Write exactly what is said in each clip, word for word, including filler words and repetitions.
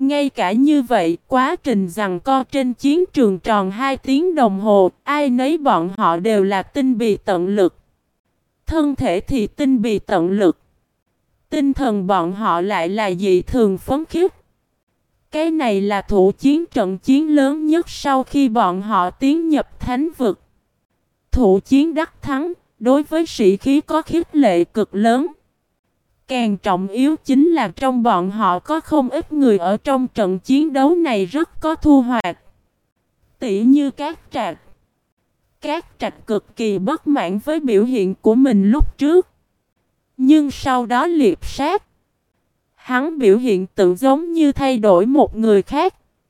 Ngay cả như vậy, quá trình giằng co trên chiến trường tròn hai tiếng đồng hồ, ai nấy bọn họ đều là tinh bì tận lực. Thân thể thì tinh bì tận lực. Tinh thần bọn họ lại là dị thường phấn khích. Cái này là thủ chiến trận chiến lớn nhất sau khi bọn họ tiến nhập thánh vực. Thủ chiến đắc thắng, đối với sĩ khí có khích lệ cực lớn. Càng trọng yếu chính là trong bọn họ có không ít người ở trong trận chiến đấu này rất có thu hoạch. Tỉ như Cát Trạc. Cát Trạc cực kỳ bất mãn với biểu hiện của mình lúc trước. Nhưng sau đó liệp sát. Hắn biểu hiện tự giống như thay đổi một người khác.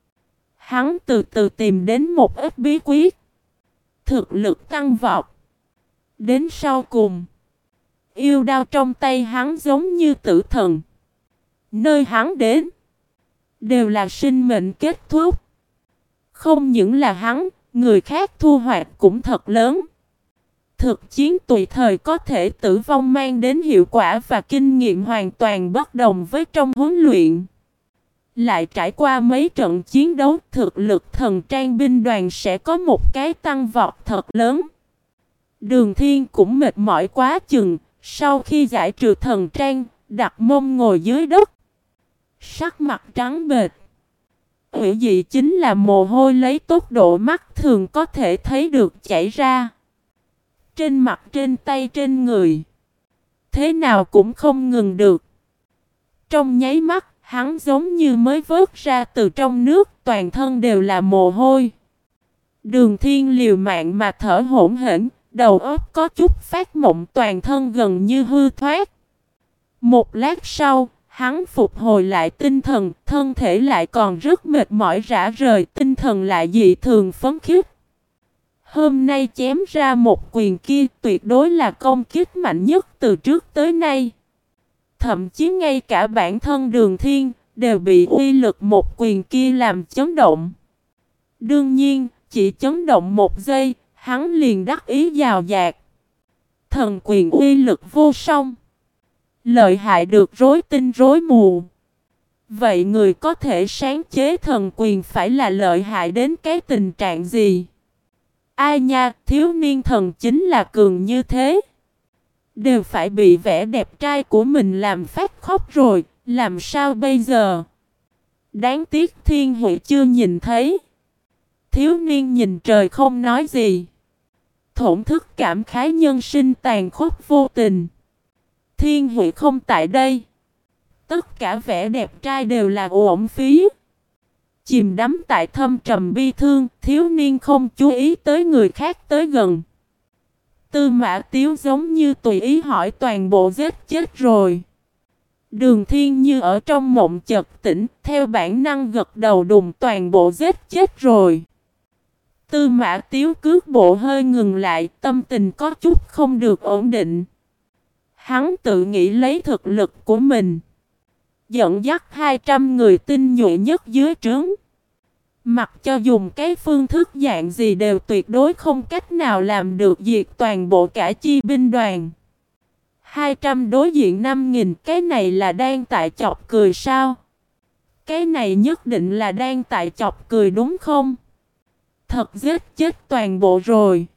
Hắn từ từ tìm đến một ít bí quyết. Thực lực tăng vọt. Đến sau cùng, yêu đao trong tay hắn giống như tử thần. Nơi hắn đến, đều là sinh mệnh kết thúc. Không những là hắn, người khác thu hoạch cũng thật lớn. Thực chiến tùy thời có thể tử vong mang đến hiệu quả và kinh nghiệm hoàn toàn bất đồng với trong huấn luyện. Lại trải qua mấy trận chiến đấu, thực lực thần trang binh đoàn sẽ có một cái tăng vọt thật lớn. Đường Thiên cũng mệt mỏi quá chừng, sau khi giải trừ thần trang, đặt mông ngồi dưới đất. Sắc mặt trắng bệch. Ủy dị chính là mồ hôi lấy tốc độ mắt thường có thể thấy được chảy ra. Trên mặt, trên tay, trên người. Thế nào cũng không ngừng được. Trong nháy mắt, hắn giống như mới vớt ra từ trong nước, toàn thân đều là mồ hôi. Đường Thiên liều mạng mà thở hổn hển, đầu óc có chút phát mộng, toàn thân gần như hư thoát. Một lát sau, hắn phục hồi lại tinh thần, thân thể lại còn rất mệt mỏi rã rời, tinh thần lại dị thường phấn khích. Hôm nay chém ra một quyền kia tuyệt đối là công kích mạnh nhất từ trước tới nay. Thậm chí ngay cả bản thân Đường Thiên đều bị uy lực một quyền kia làm chấn động. Đương nhiên, chỉ chấn động một giây, hắn liền đắc ý giàu dạt. Thần quyền uy lực vô song. Lợi hại được rối tinh rối mù. Vậy người có thể sáng chế thần quyền phải là lợi hại đến cái tình trạng gì? Ai nha, thiếu niên thần chính là cường như thế. Đều phải bị vẻ đẹp trai của mình làm phát khóc rồi, làm sao bây giờ? Đáng tiếc Thiên Huệ chưa nhìn thấy. Thiếu niên nhìn trời không nói gì. Thổn thức cảm khái nhân sinh tàn khốc vô tình. Thiên Huệ không tại đây. Tất cả vẻ đẹp trai đều là uổng phí. Chìm đắm tại thâm trầm bi thương, thiếu niên không chú ý tới người khác tới gần. Tư Mã Tiếu giống như tùy ý hỏi toàn bộ giết chết rồi. Đường Thiên như ở trong mộng chợt tỉnh, theo bản năng gật đầu đùng toàn bộ giết chết rồi. Tư Mã Tiếu cước bộ hơi ngừng lại, tâm tình có chút không được ổn định. Hắn tự nghĩ lấy thực lực của mình, dẫn dắt hai trăm người tinh nhuệ nhất dưới trướng. Mặc cho dùng cái phương thức dạng gì đều tuyệt đối không cách nào làm được diệt toàn bộ cả chi binh đoàn. hai trăm đối diện năm nghìn, cái này là đang tại chọc cười sao? Cái này nhất định là đang tại chọc cười đúng không? Thật giết chết toàn bộ rồi.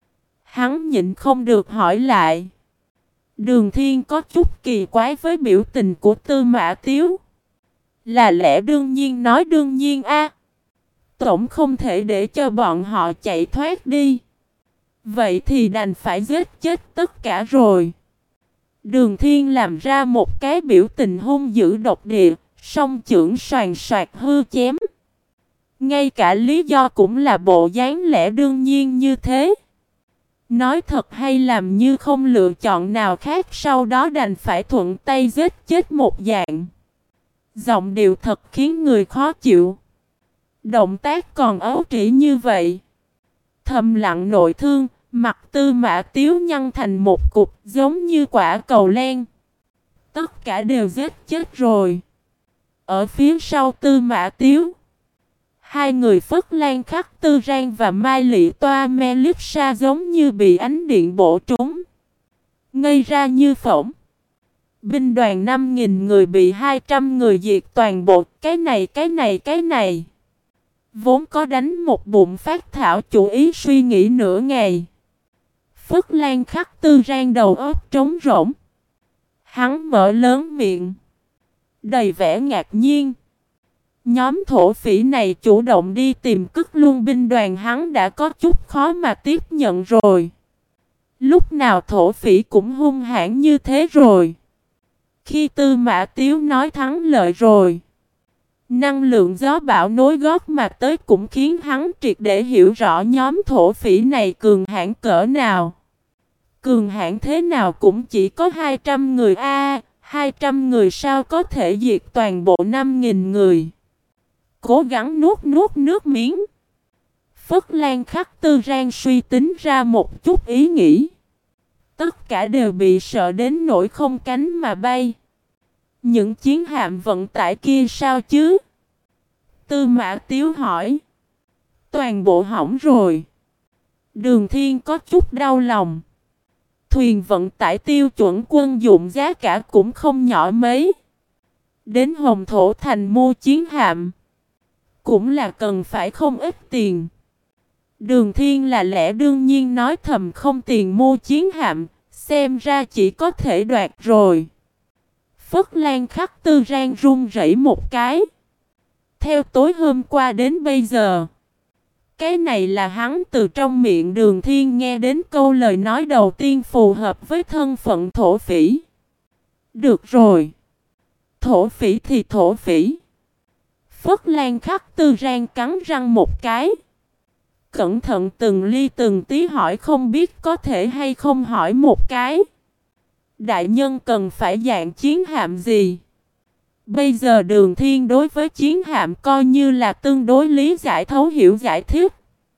Hắn nhịn không được hỏi lại. Đường Thiên có chút kỳ quái với biểu tình của Tư Mã Tiếu. Là lẽ đương nhiên nói đương nhiên a. Tổng không thể để cho bọn họ chạy thoát đi. Vậy thì đành phải giết chết tất cả rồi. Đường Thiên làm ra một cái biểu tình hung dữ độc địa, song chưởng soàn soạt hư chém. Ngay cả lý do cũng là bộ dáng lẽ đương nhiên như thế. Nói thật hay làm như không lựa chọn nào khác, sau đó đành phải thuận tay giết chết một dạng. Giọng điệu thật khiến người khó chịu. Động tác còn ấu trĩ như vậy. Thầm lặng nội thương, mặt Tư Mã Tiếu nhăn thành một cục giống như quả cầu len. Tất cả đều giết chết rồi. Ở phía sau Tư Mã Tiếu, hai người Phất Lan Khắc Tư Rang và Mai Lị Toa Melipsa giống như bị ánh điện bổ trúng, ngây ra như phỗng. Binh đoàn năm nghìn người bị hai trăm người diệt toàn bộ, cái này cái này cái này. Vốn có đánh một bụng phát thảo chủ ý suy nghĩ nửa ngày. Phất Lan Khắc Tư rang đầu óc trống rỗng. Hắn mở lớn miệng, đầy vẻ ngạc nhiên. Nhóm thổ phỉ này chủ động đi tìm cất luôn binh đoàn, hắn đã có chút khó mà tiếp nhận rồi. Lúc nào thổ phỉ cũng hung hãn như thế rồi. Khi Tư Mã Tiếu nói thắng lợi rồi, năng lượng gió bão nối gót mà tới cũng khiến hắn triệt để hiểu rõ nhóm thổ phỉ này cường hãn cỡ nào. Cường hãn thế nào cũng chỉ có hai trăm người a, à, hai trăm người sao có thể diệt toàn bộ năm nghìn người. Cố gắng nuốt nuốt nước miếng. Phất Lan Khắc Tư rang suy tính ra một chút ý nghĩ. Tất cả đều bị sợ đến nỗi không cánh mà bay. Những chiến hạm vận tải kia sao chứ? Tư Mã Tiếu hỏi. Toàn bộ hỏng rồi. Đường Thiên có chút đau lòng. Thuyền vận tải tiêu chuẩn quân dụng giá cả cũng không nhỏ mấy. Đến Hồng Thổ Thành mua chiến hạm cũng là cần phải không ít tiền. Đường Thiên là lẽ đương nhiên nói thầm không tiền mua chiến hạm, xem ra chỉ có thể đoạt rồi. Phất Lan Khắc Tư rang run rẩy một cái. Theo tối hôm qua đến bây giờ, cái này là hắn từ trong miệng Đường Thiên nghe đến câu lời nói đầu tiên phù hợp với thân phận thổ phỉ. Được rồi, thổ phỉ thì thổ phỉ. Phất Lan Khắc Tư rang cắn răng một cái. Cẩn thận từng ly từng tí hỏi, không biết có thể hay không hỏi một cái. Đại nhân cần phải dạng chiến hạm gì? Bây giờ Đường Thiên đối với chiến hạm coi như là tương đối lý giải thấu hiểu giải thích.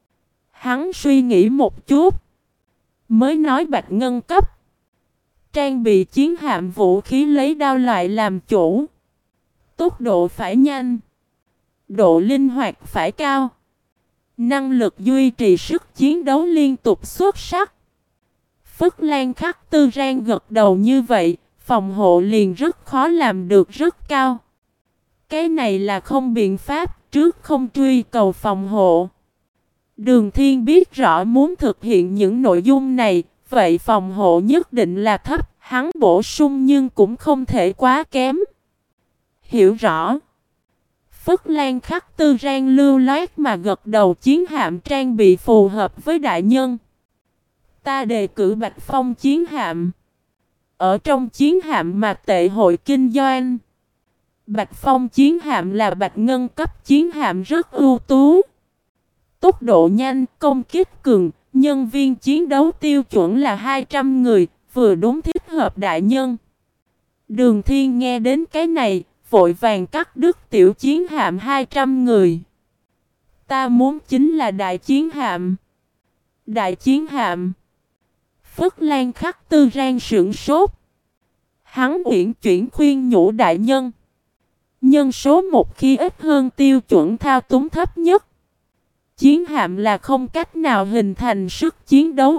Hắn suy nghĩ một chút, mới nói bạch ngân cấp. Trang bị chiến hạm vũ khí lấy đao loại làm chủ. Tốc độ phải nhanh, độ linh hoạt phải cao, năng lực duy trì sức chiến đấu liên tục xuất sắc. Phất Lan Khắc Tư rang gật đầu như vậy, phòng hộ liền rất khó làm được rất cao. Cái này là không biện pháp, trước không truy cầu phòng hộ. Đường Thiên biết rõ muốn thực hiện những nội dung này, vậy phòng hộ nhất định là thấp, hắn bổ sung nhưng cũng không thể quá kém. Hiểu rõ. Phất Lan Khắc Tư rang lưu loát mà gật đầu, chiến hạm trang bị phù hợp với đại nhân. Ta đề cử Bạch Phong chiến hạm. Ở trong chiến hạm mà tệ hội kinh doanh, Bạch Phong chiến hạm là bạch ngân cấp chiến hạm rất ưu tú. Tốc độ nhanh, công kích cường, nhân viên chiến đấu tiêu chuẩn là hai trăm người, vừa đúng thích hợp đại nhân. Đường Thiên nghe đến cái này, vội vàng cắt đứt tiểu chiến hạm hai trăm người. Ta muốn chính là đại chiến hạm. Đại chiến hạm. Phất Lan Khắc Tư rang sửng sốt. Hắn uyển chuyển khuyên nhủ đại nhân. Nhân số một khi ít hơn tiêu chuẩn thao túng thấp nhất, chiến hạm là không cách nào hình thành sức chiến đấu.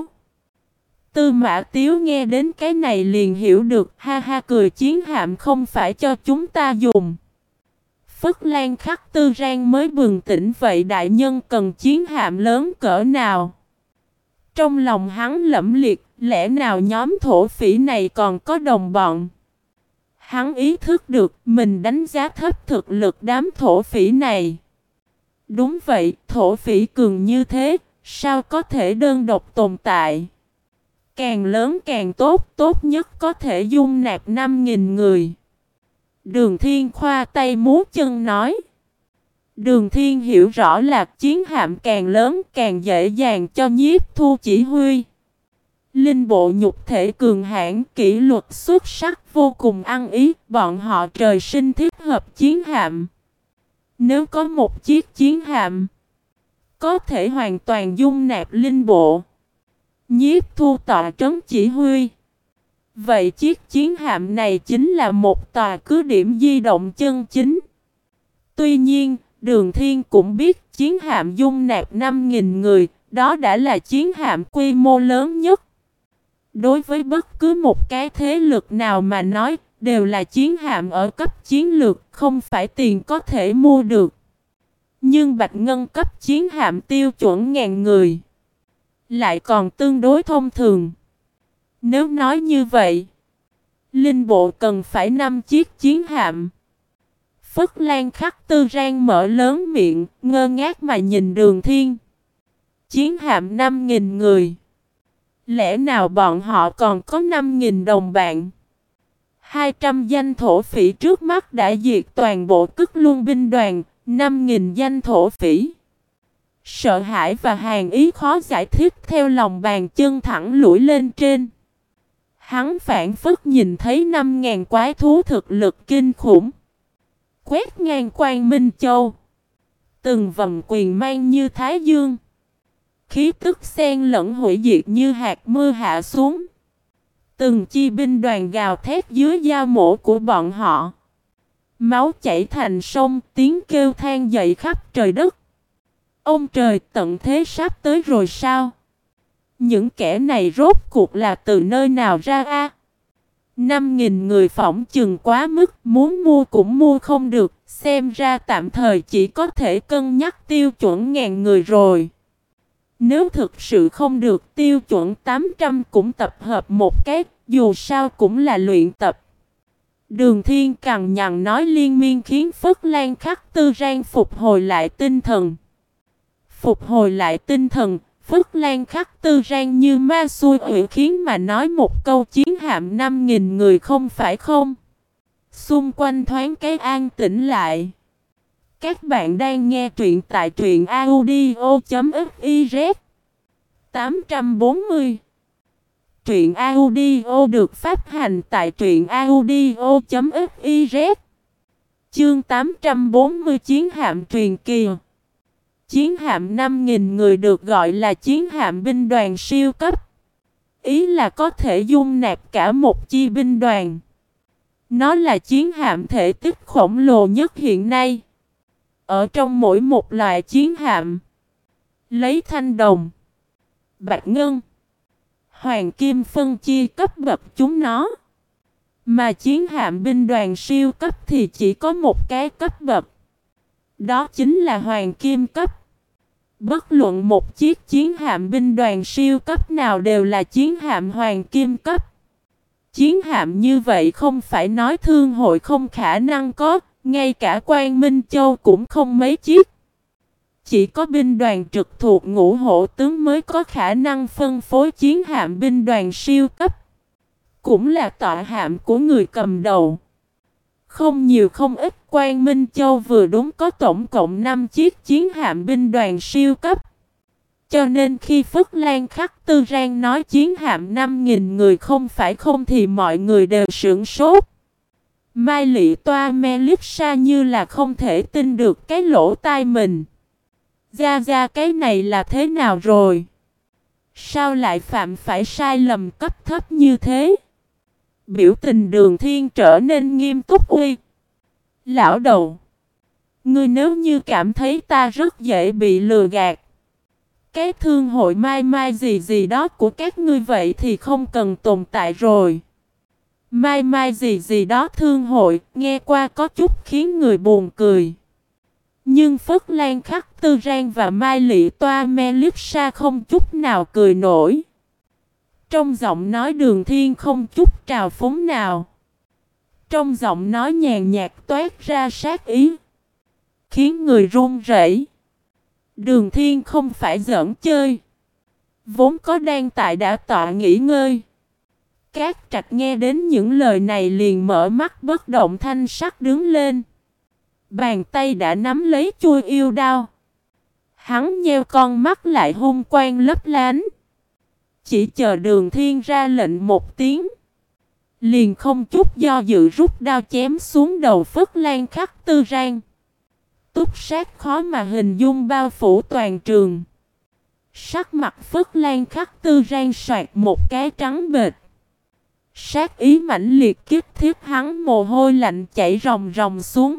Tư Mã Tiếu nghe đến cái này liền hiểu được, ha ha cười, chiến hạm không phải cho chúng ta dùng. Phất Lan Khắc Tư rang mới bừng tỉnh, vậy đại nhân cần chiến hạm lớn cỡ nào? Trong lòng hắn lẫm liệt, lẽ nào nhóm thổ phỉ này còn có đồng bọn? Hắn ý thức được mình đánh giá thấp thực lực đám thổ phỉ này. Đúng vậy, thổ phỉ cường như thế, sao có thể đơn độc tồn tại? Càng lớn càng tốt, tốt nhất có thể dung nạp năm nghìn người. Đường Thiên khoa tay múa chân nói. Đường Thiên hiểu rõ là chiến hạm càng lớn càng dễ dàng cho Nhiếp Thu chỉ huy. Linh bộ nhục thể cường hãn, kỷ luật xuất sắc, vô cùng ăn ý, bọn họ trời sinh thích hợp chiến hạm. Nếu có một chiếc chiến hạm, có thể hoàn toàn dung nạp linh bộ, Nhiếp Thu tọa trấn chỉ huy, vậy chiếc chiến hạm này chính là một tòa cứ điểm di động chân chính. Tuy nhiên, Đường Thiên cũng biết chiến hạm dung nạp năm nghìn người, đó đã là chiến hạm quy mô lớn nhất. Đối với bất cứ một cái thế lực nào mà nói, đều là chiến hạm ở cấp chiến lược, không phải tiền có thể mua được. Nhưng Bạch Ngân cấp chiến hạm tiêu chuẩn ngàn người, lại còn tương đối thông thường. Nếu nói như vậy, Linh bộ cần phải năm chiếc chiến hạm. Phất Lan Khắc Tư Rang mở lớn miệng, ngơ ngác mà nhìn Đường Thiên. Chiến hạm năm nghìn người. Lẽ nào bọn họ còn có năm nghìn đồng bạn? hai trăm danh thổ phỉ trước mắt đã diệt toàn bộ Cức Luân binh đoàn, năm nghìn danh thổ phỉ. Sợ hãi và hàn ý khó giải thích theo lòng bàn chân thẳng lủi lên trên. Hắn phảng phất nhìn thấy năm ngàn quái thú thực lực kinh khủng. Quét ngang Quang Minh Châu. Từng vầng quyền mang như thái dương. Khí tức xen lẫn hủy diệt như hạt mưa hạ xuống. Từng chi binh đoàn gào thét dưới dao mổ của bọn họ. Máu chảy thành sông, tiếng kêu than dậy khắp trời đất. Ông trời, tận thế sắp tới rồi sao? Những kẻ này rốt cuộc là từ nơi nào ra a? Năm nghìn người phỏng chừng quá mức, muốn mua cũng mua không được, xem ra tạm thời chỉ có thể cân nhắc tiêu chuẩn ngàn người rồi. Nếu thực sự không được, tiêu chuẩn tám trăm cũng tập hợp một cái, dù sao cũng là luyện tập. Đường Thiên cằn nhằn nói liên miên khiến Phất Lan Khắc Tư Rang phục hồi lại tinh thần. Phục hồi lại tinh thần, Phất Lan Khắc Tư Rang như ma xui quỷ khiến mà nói một câu chiến hạm năm nghìn người không phải không. Xung quanh thoáng cái an tĩnh lại. Các bạn đang nghe truyện tại truyện audio chấm fiz. tám trăm bốn mươi. Truyện audio được phát hành tại truyện audio chấm fiz. Chương tám trăm bốn mươi chiến hạm truyền kỳ. Chiến hạm năm nghìn người được gọi là chiến hạm binh đoàn siêu cấp. Ý là có thể dung nạp cả một chi binh đoàn. Nó là chiến hạm thể tích khổng lồ nhất hiện nay. Ở trong mỗi một loại chiến hạm, lấy thanh đồng, bạch ngân, hoàng kim phân chia cấp bậc chúng nó. Mà chiến hạm binh đoàn siêu cấp thì chỉ có một cái cấp bậc. Đó chính là hoàng kim cấp. Bất luận một chiếc chiến hạm binh đoàn siêu cấp nào đều là chiến hạm hoàng kim cấp. Chiến hạm như vậy không phải nói thương hội không khả năng có, ngay cả Quang Minh Châu cũng không mấy chiếc. Chỉ có binh đoàn trực thuộc Ngũ Hổ tướng mới có khả năng phân phối chiến hạm binh đoàn siêu cấp. Cũng là tọa hạm của người cầm đầu. Không nhiều không ít, Quang Minh Châu vừa đúng có tổng cộng năm chiếc chiến hạm binh đoàn siêu cấp. Cho nên khi Phất Lan Khắc Tư Rang nói chiến hạm năm nghìn người không phải không thì mọi người đều sửng sốt. Mai Lị Toa Melissa như là không thể tin được cái lỗ tai mình. Ra ra cái này là thế nào rồi? Sao lại phạm phải sai lầm cấp thấp như thế? Biểu tình Đường Thiên trở nên nghiêm túc uy. Lão đầu, ngươi nếu như cảm thấy ta rất dễ bị lừa gạt, cái thương hội mai mai gì gì đó của các ngươi vậy thì không cần tồn tại rồi. Mai mai gì gì đó thương hội, nghe qua có chút khiến người buồn cười. Nhưng Phất Lan Khắc Tư Rang và Mai Lị Toa Melissa không chút nào cười nổi. Trong giọng nói Đường Thiên không chút trào phúng nào. Trong giọng nói nhàn nhạt toát ra sát ý, khiến người run rẩy. Đường Thiên không phải giỡn chơi. Vốn có đang tại đã tọa nghỉ ngơi. Cát Trạch nghe đến những lời này liền mở mắt bất động thanh sắc đứng lên. Bàn tay đã nắm lấy chuôi yêu đao. Hắn nheo con mắt lại hung quang lấp lánh. Chỉ chờ Đường Thiên ra lệnh một tiếng, liền không chút do dự rút đao chém xuống đầu Phất Lan Khắc Tư Rang. Túc sát khó mà hình dung bao phủ toàn trường. Sắc mặt Phất Lan Khắc Tư Rang soạt một cái trắng bệch. Sát ý mãnh liệt kích thiết hắn, mồ hôi lạnh chảy ròng ròng xuống.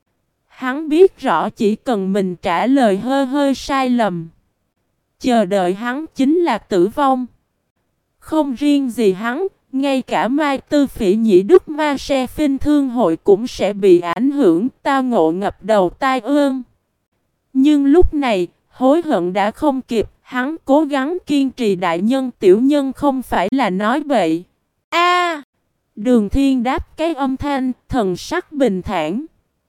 Hắn biết rõ chỉ cần mình trả lời hơi hơi sai lầm, chờ đợi hắn chính là tử vong. Không riêng gì hắn, ngay cả Mai Tư Phỉ Nhĩ Đức Ma Se Phinh Thương hội cũng sẽ bị ảnh hưởng, tao ngộ ngập đầu tai ương. Nhưng lúc này, hối hận đã không kịp, hắn cố gắng kiên trì đại nhân tiểu nhân không phải là nói bậy. A! Đường Thiên đáp cái âm thanh, thần sắc bình thản.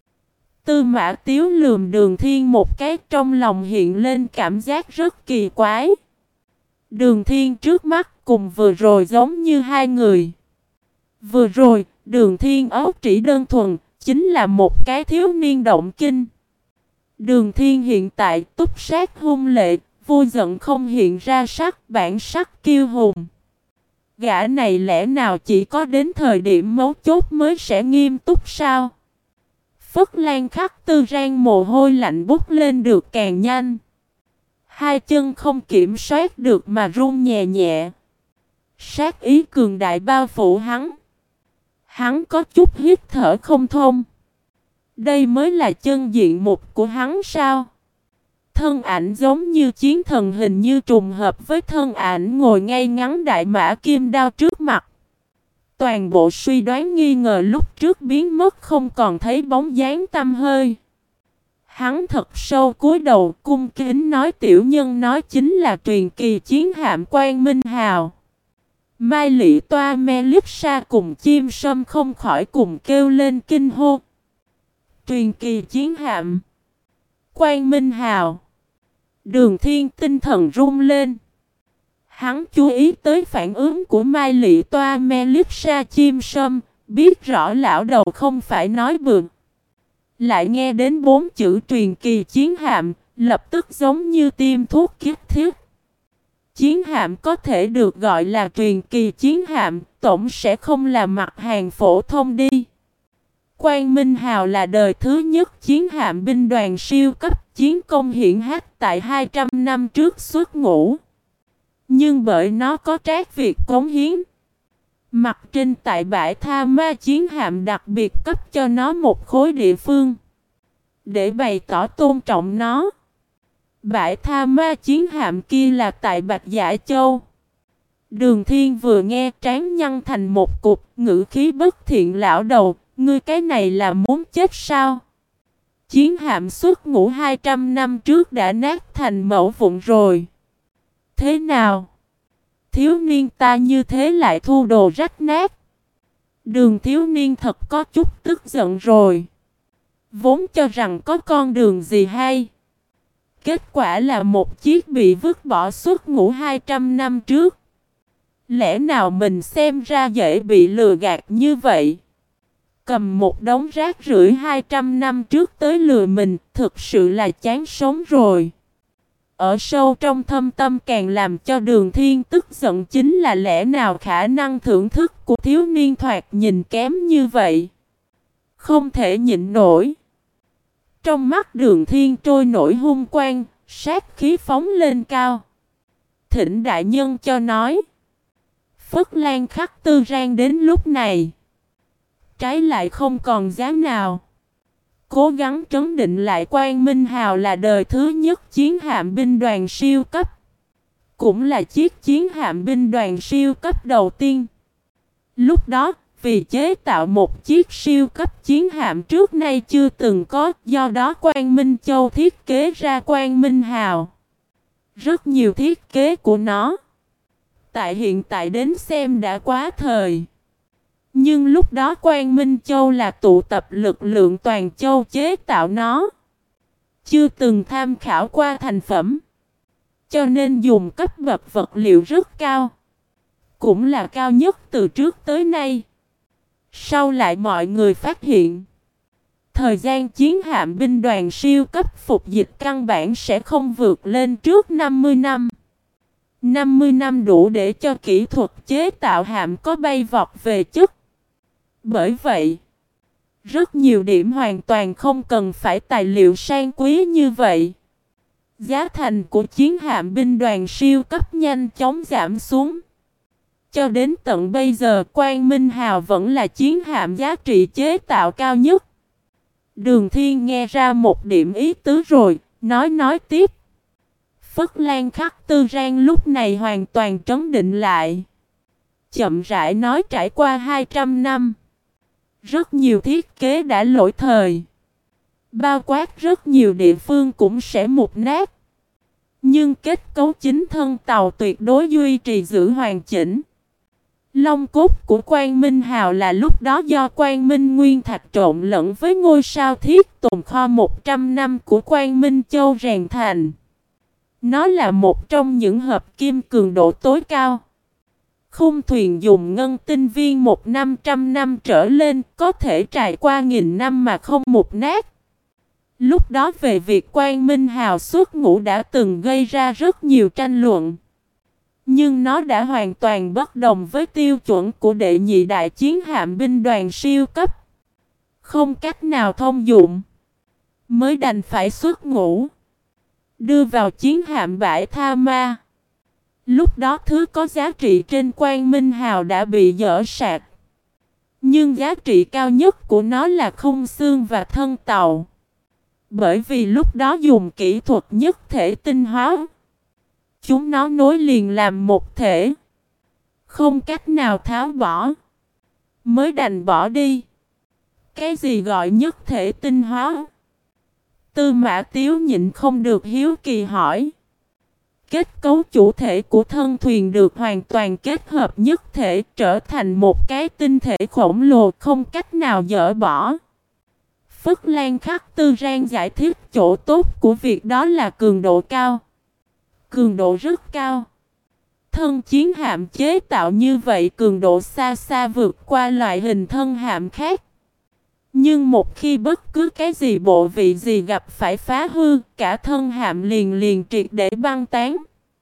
Tư Mã Tiếu lườm Đường Thiên một cái, trong lòng hiện lên cảm giác rất kỳ quái. Đường Thiên trước mắt cùng vừa rồi giống như hai người. Vừa rồi, Đường Thiên ấu trĩ đơn thuần, chính là một cái thiếu niên động kinh. Đường Thiên hiện tại túc sát hung lệ, vui giận không hiện ra sắc, bản sắc kiêu hùng. Gã này lẽ nào chỉ có đến thời điểm mấu chốt mới sẽ nghiêm túc sao? Phất Lan Khắc Tư rang mồ hôi lạnh bút lên được càng nhanh. Hai chân không kiểm soát được mà run nhẹ nhẹ. Sát ý cường đại bao phủ hắn. Hắn có chút hít thở không thông. Đây mới là chân diện mục của hắn sao? Thân ảnh giống như chiến thần hình như trùng hợp với thân ảnh ngồi ngay ngắn đại mã kim đao trước mặt. Toàn bộ suy đoán nghi ngờ lúc trước biến mất không còn thấy bóng dáng tăm hơi. Hắn thật sâu cúi đầu cung kính nói tiểu nhân nói chính là truyền kỳ chiến hạm Quang Minh Hào. Mai Lị Toa Me Liếp Sa cùng chim sâm không khỏi cùng kêu lên kinh hô. Truyền kỳ chiến hạm Quang Minh Hào. Đường Thiên tinh thần rung lên. Hắn chú ý tới phản ứng của Mai Lị Toa Me Liếp Sa chim sâm, biết rõ lão đầu không phải nói bừa. Lại nghe đến bốn chữ truyền kỳ chiến hạm, lập tức giống như tiêm thuốc kích thiết. Chiến hạm có thể được gọi là truyền kỳ chiến hạm, tổng sẽ không là mặt hàng phổ thông đi. Quang Minh Hào là đời thứ nhất chiến hạm binh đoàn siêu cấp, chiến công hiển hách tại hai trăm năm trước xuất ngũ. Nhưng bởi nó có trác việc cống hiến, mặt trên tại bãi Tha Ma chiến hạm đặc biệt cấp cho nó một khối địa phương để bày tỏ tôn trọng nó. Bãi Tha Ma chiến hạm kia là tại Bạch Dạ Châu. Đường Thiên vừa nghe trán nhăn thành một cục, ngữ khí bất thiện lão đầu, ngươi cái này là muốn chết sao? Chiến hạm xuất ngũ hai trăm năm trước đã nát thành mẩu vụn rồi. Thế nào? Thiếu niên ta như thế lại thu đồ rách nát. Đường thiếu niên thật có chút tức giận rồi. Vốn cho rằng có con đường gì hay. Kết quả là một chiếc bị vứt bỏ xuất ngũ hai trăm năm trước. Lẽ nào mình xem ra dễ bị lừa gạt như vậy? Cầm một đống rác rưởi hai trăm năm trước tới lừa mình, thực sự là chán sống rồi. Ở sâu trong thâm tâm càng làm cho Đường Thiên tức giận chính là lẽ nào khả năng thưởng thức của thiếu niên thoạt nhìn kém như vậy. Không thể nhịn nổi. Trong mắt Đường Thiên trôi nổi hung quang, sát khí phóng lên cao. Thỉnh đại nhân cho nói. Phất Lan Khắc Tư rang đến lúc này. Trái lại không còn dám nào. Cố gắng trấn định lại Quang Minh Hào là đời thứ nhất chiến hạm binh đoàn siêu cấp. Cũng là chiếc chiến hạm binh đoàn siêu cấp đầu tiên. Lúc đó, vì chế tạo một chiếc siêu cấp chiến hạm trước nay chưa từng có, do đó Quang Minh Châu thiết kế ra Quang Minh Hào. Rất nhiều thiết kế của nó. Tại hiện tại đến xem đã quá thời. Nhưng lúc đó Quang Minh Châu là tụ tập lực lượng toàn châu chế tạo nó. Chưa từng tham khảo qua thành phẩm. Cho nên dùng cấp bậc vật liệu rất cao. Cũng là cao nhất từ trước tới nay. Sau lại mọi người phát hiện. Thời gian chiến hạm binh đoàn siêu cấp phục dịch căn bản sẽ không vượt lên trước năm mươi năm. năm mươi năm đủ để cho kỹ thuật chế tạo hạm có bay vọt về chất. Bởi vậy, rất nhiều điểm hoàn toàn không cần phải tài liệu sang quý như vậy. Giá thành của chiến hạm binh đoàn siêu cấp nhanh chóng giảm xuống. Cho đến tận bây giờ Quang Minh Hào vẫn là chiến hạm giá trị chế tạo cao nhất. Đường Thiên nghe ra một điểm ý tứ rồi, nói nói tiếp. Phất Lan Khắc Tư rang lúc này hoàn toàn trấn định lại. chậm rãi nói trải qua hai trăm năm. Rất nhiều thiết kế đã lỗi thời. Bao quát rất nhiều địa phương cũng sẽ mục nát. Nhưng kết cấu chính thân tàu tuyệt đối duy trì giữ hoàn chỉnh. Long cốt của Quang Minh Hào là lúc đó do Quang Minh Nguyên Thạch trộn lẫn với ngôi sao thiết tồn kho một trăm năm của Quang Minh Châu rèn thành. Nó là một trong những hợp kim cường độ tối cao. Khung thuyền dùng ngân tinh viên một năm trăm năm trở lên có thể trải qua nghìn năm mà không mục nát. Lúc đó về việc Quang Minh Hào xuất ngũ đã từng gây ra rất nhiều tranh luận. Nhưng nó đã hoàn toàn bất đồng với tiêu chuẩn của đệ nhị đại chiến hạm binh đoàn siêu cấp. Không cách nào thông dụng. Mới đành phải xuất ngũ. Đưa vào chiến hạm bãi Tha Ma. Lúc đó thứ có giá trị trên Quang Minh Hào đã bị dỡ sạc. Nhưng giá trị cao nhất của nó là khung xương và thân tàu. Bởi vì lúc đó dùng kỹ thuật nhất thể tinh hóa. Chúng nó nối liền làm một thể. Không cách nào tháo bỏ. Mới đành bỏ đi. Cái gì gọi nhất thể tinh hóa? Tư Mã Tiếu nhịn không được hiếu kỳ hỏi. Kết cấu chủ thể của thân thuyền được hoàn toàn kết hợp nhất thể trở thành một cái tinh thể khổng lồ không cách nào dỡ bỏ. Phất Lan Khắc Tư Rang giải thích chỗ tốt của việc đó là cường độ cao. Cường độ rất cao. Thân chiến hạm chế tạo như vậy cường độ xa xa vượt qua loại hình thân hạm khác. Nhưng một khi bất cứ cái gì bộ vị gì gặp phải phá hư, cả thân hạm liền liền triệt để băng tán.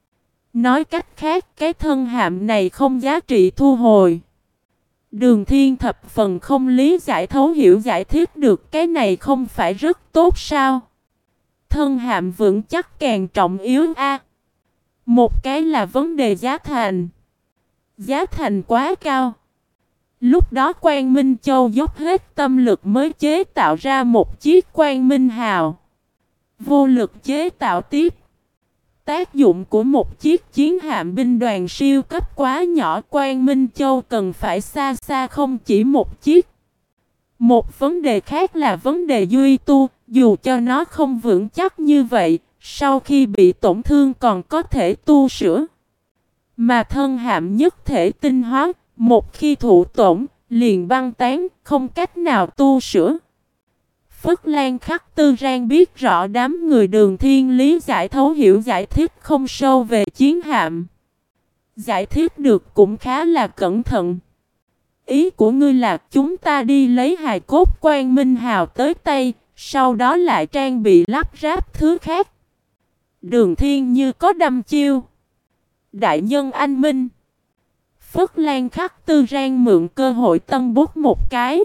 Nói cách khác, cái thân hạm này không giá trị thu hồi. Đường Thiên thập phần không lý giải thấu hiểu giải thích được cái này không phải rất tốt sao? Thân hạm vững chắc càng trọng yếu a. Một cái là vấn đề giá thành. Giá thành quá cao. Lúc đó Quang Minh Châu dốc hết tâm lực mới chế tạo ra một chiếc Quang Minh Hào. Vô lực chế tạo tiếp. Tác dụng của một chiếc chiến hạm binh đoàn siêu cấp quá nhỏ, Quang Minh Châu cần phải xa xa không chỉ một chiếc. Một vấn đề khác là vấn đề duy tu, dù cho nó không vững chắc như vậy, sau khi bị tổn thương còn có thể tu sửa. Mà thân hạm nhất thể tinh hóa, một khi thụ tổn, liền băng tán, không cách nào tu sửa. Phất Lan Khắc Tư Rang biết rõ đám người Đường Thiên lý giải thấu hiểu giải thích không sâu về chiến hạm. Giải thích được cũng khá là cẩn thận. Ý của ngươi là chúng ta đi lấy hài cốt Quang Minh Hào tới tay, sau đó lại trang bị lắp ráp thứ khác. Đường Thiên như có đâm chiêu. Đại nhân anh minh. Phất Lan Khắc Tư Rang mượn cơ hội tân bút một cái.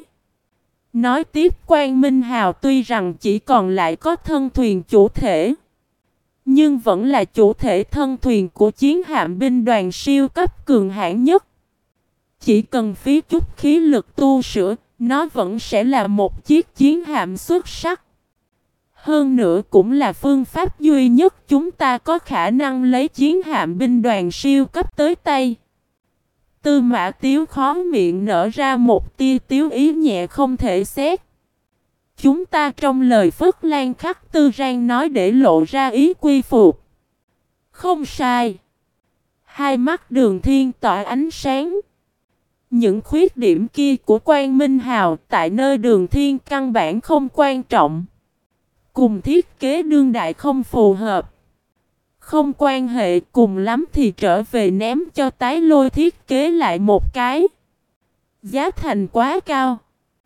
Nói tiếp Quang Minh Hào tuy rằng chỉ còn lại có thân thuyền chủ thể, nhưng vẫn là chủ thể thân thuyền của chiến hạm binh đoàn siêu cấp cường hãn nhất. Chỉ cần phí chút khí lực tu sửa, nó vẫn sẽ là một chiếc chiến hạm xuất sắc. Hơn nữa cũng là phương pháp duy nhất chúng ta có khả năng lấy chiến hạm binh đoàn siêu cấp tới tay. Tư Mã Tiếu khó miệng nở ra một tia tiếu ý nhẹ không thể xét. Chúng ta trong lời Phất Lan Khắc Tư Rang nói để lộ ra ý quy phục. Không sai. Hai mắt Đường Thiên tỏa ánh sáng. Những khuyết điểm kia của Quang Minh Hào tại nơi Đường Thiên căn bản không quan trọng. Cùng thiết kế đương đại không phù hợp. Không quan hệ, cùng lắm thì trở về ném cho tái lôi thiết kế lại một cái. Giá thành quá cao.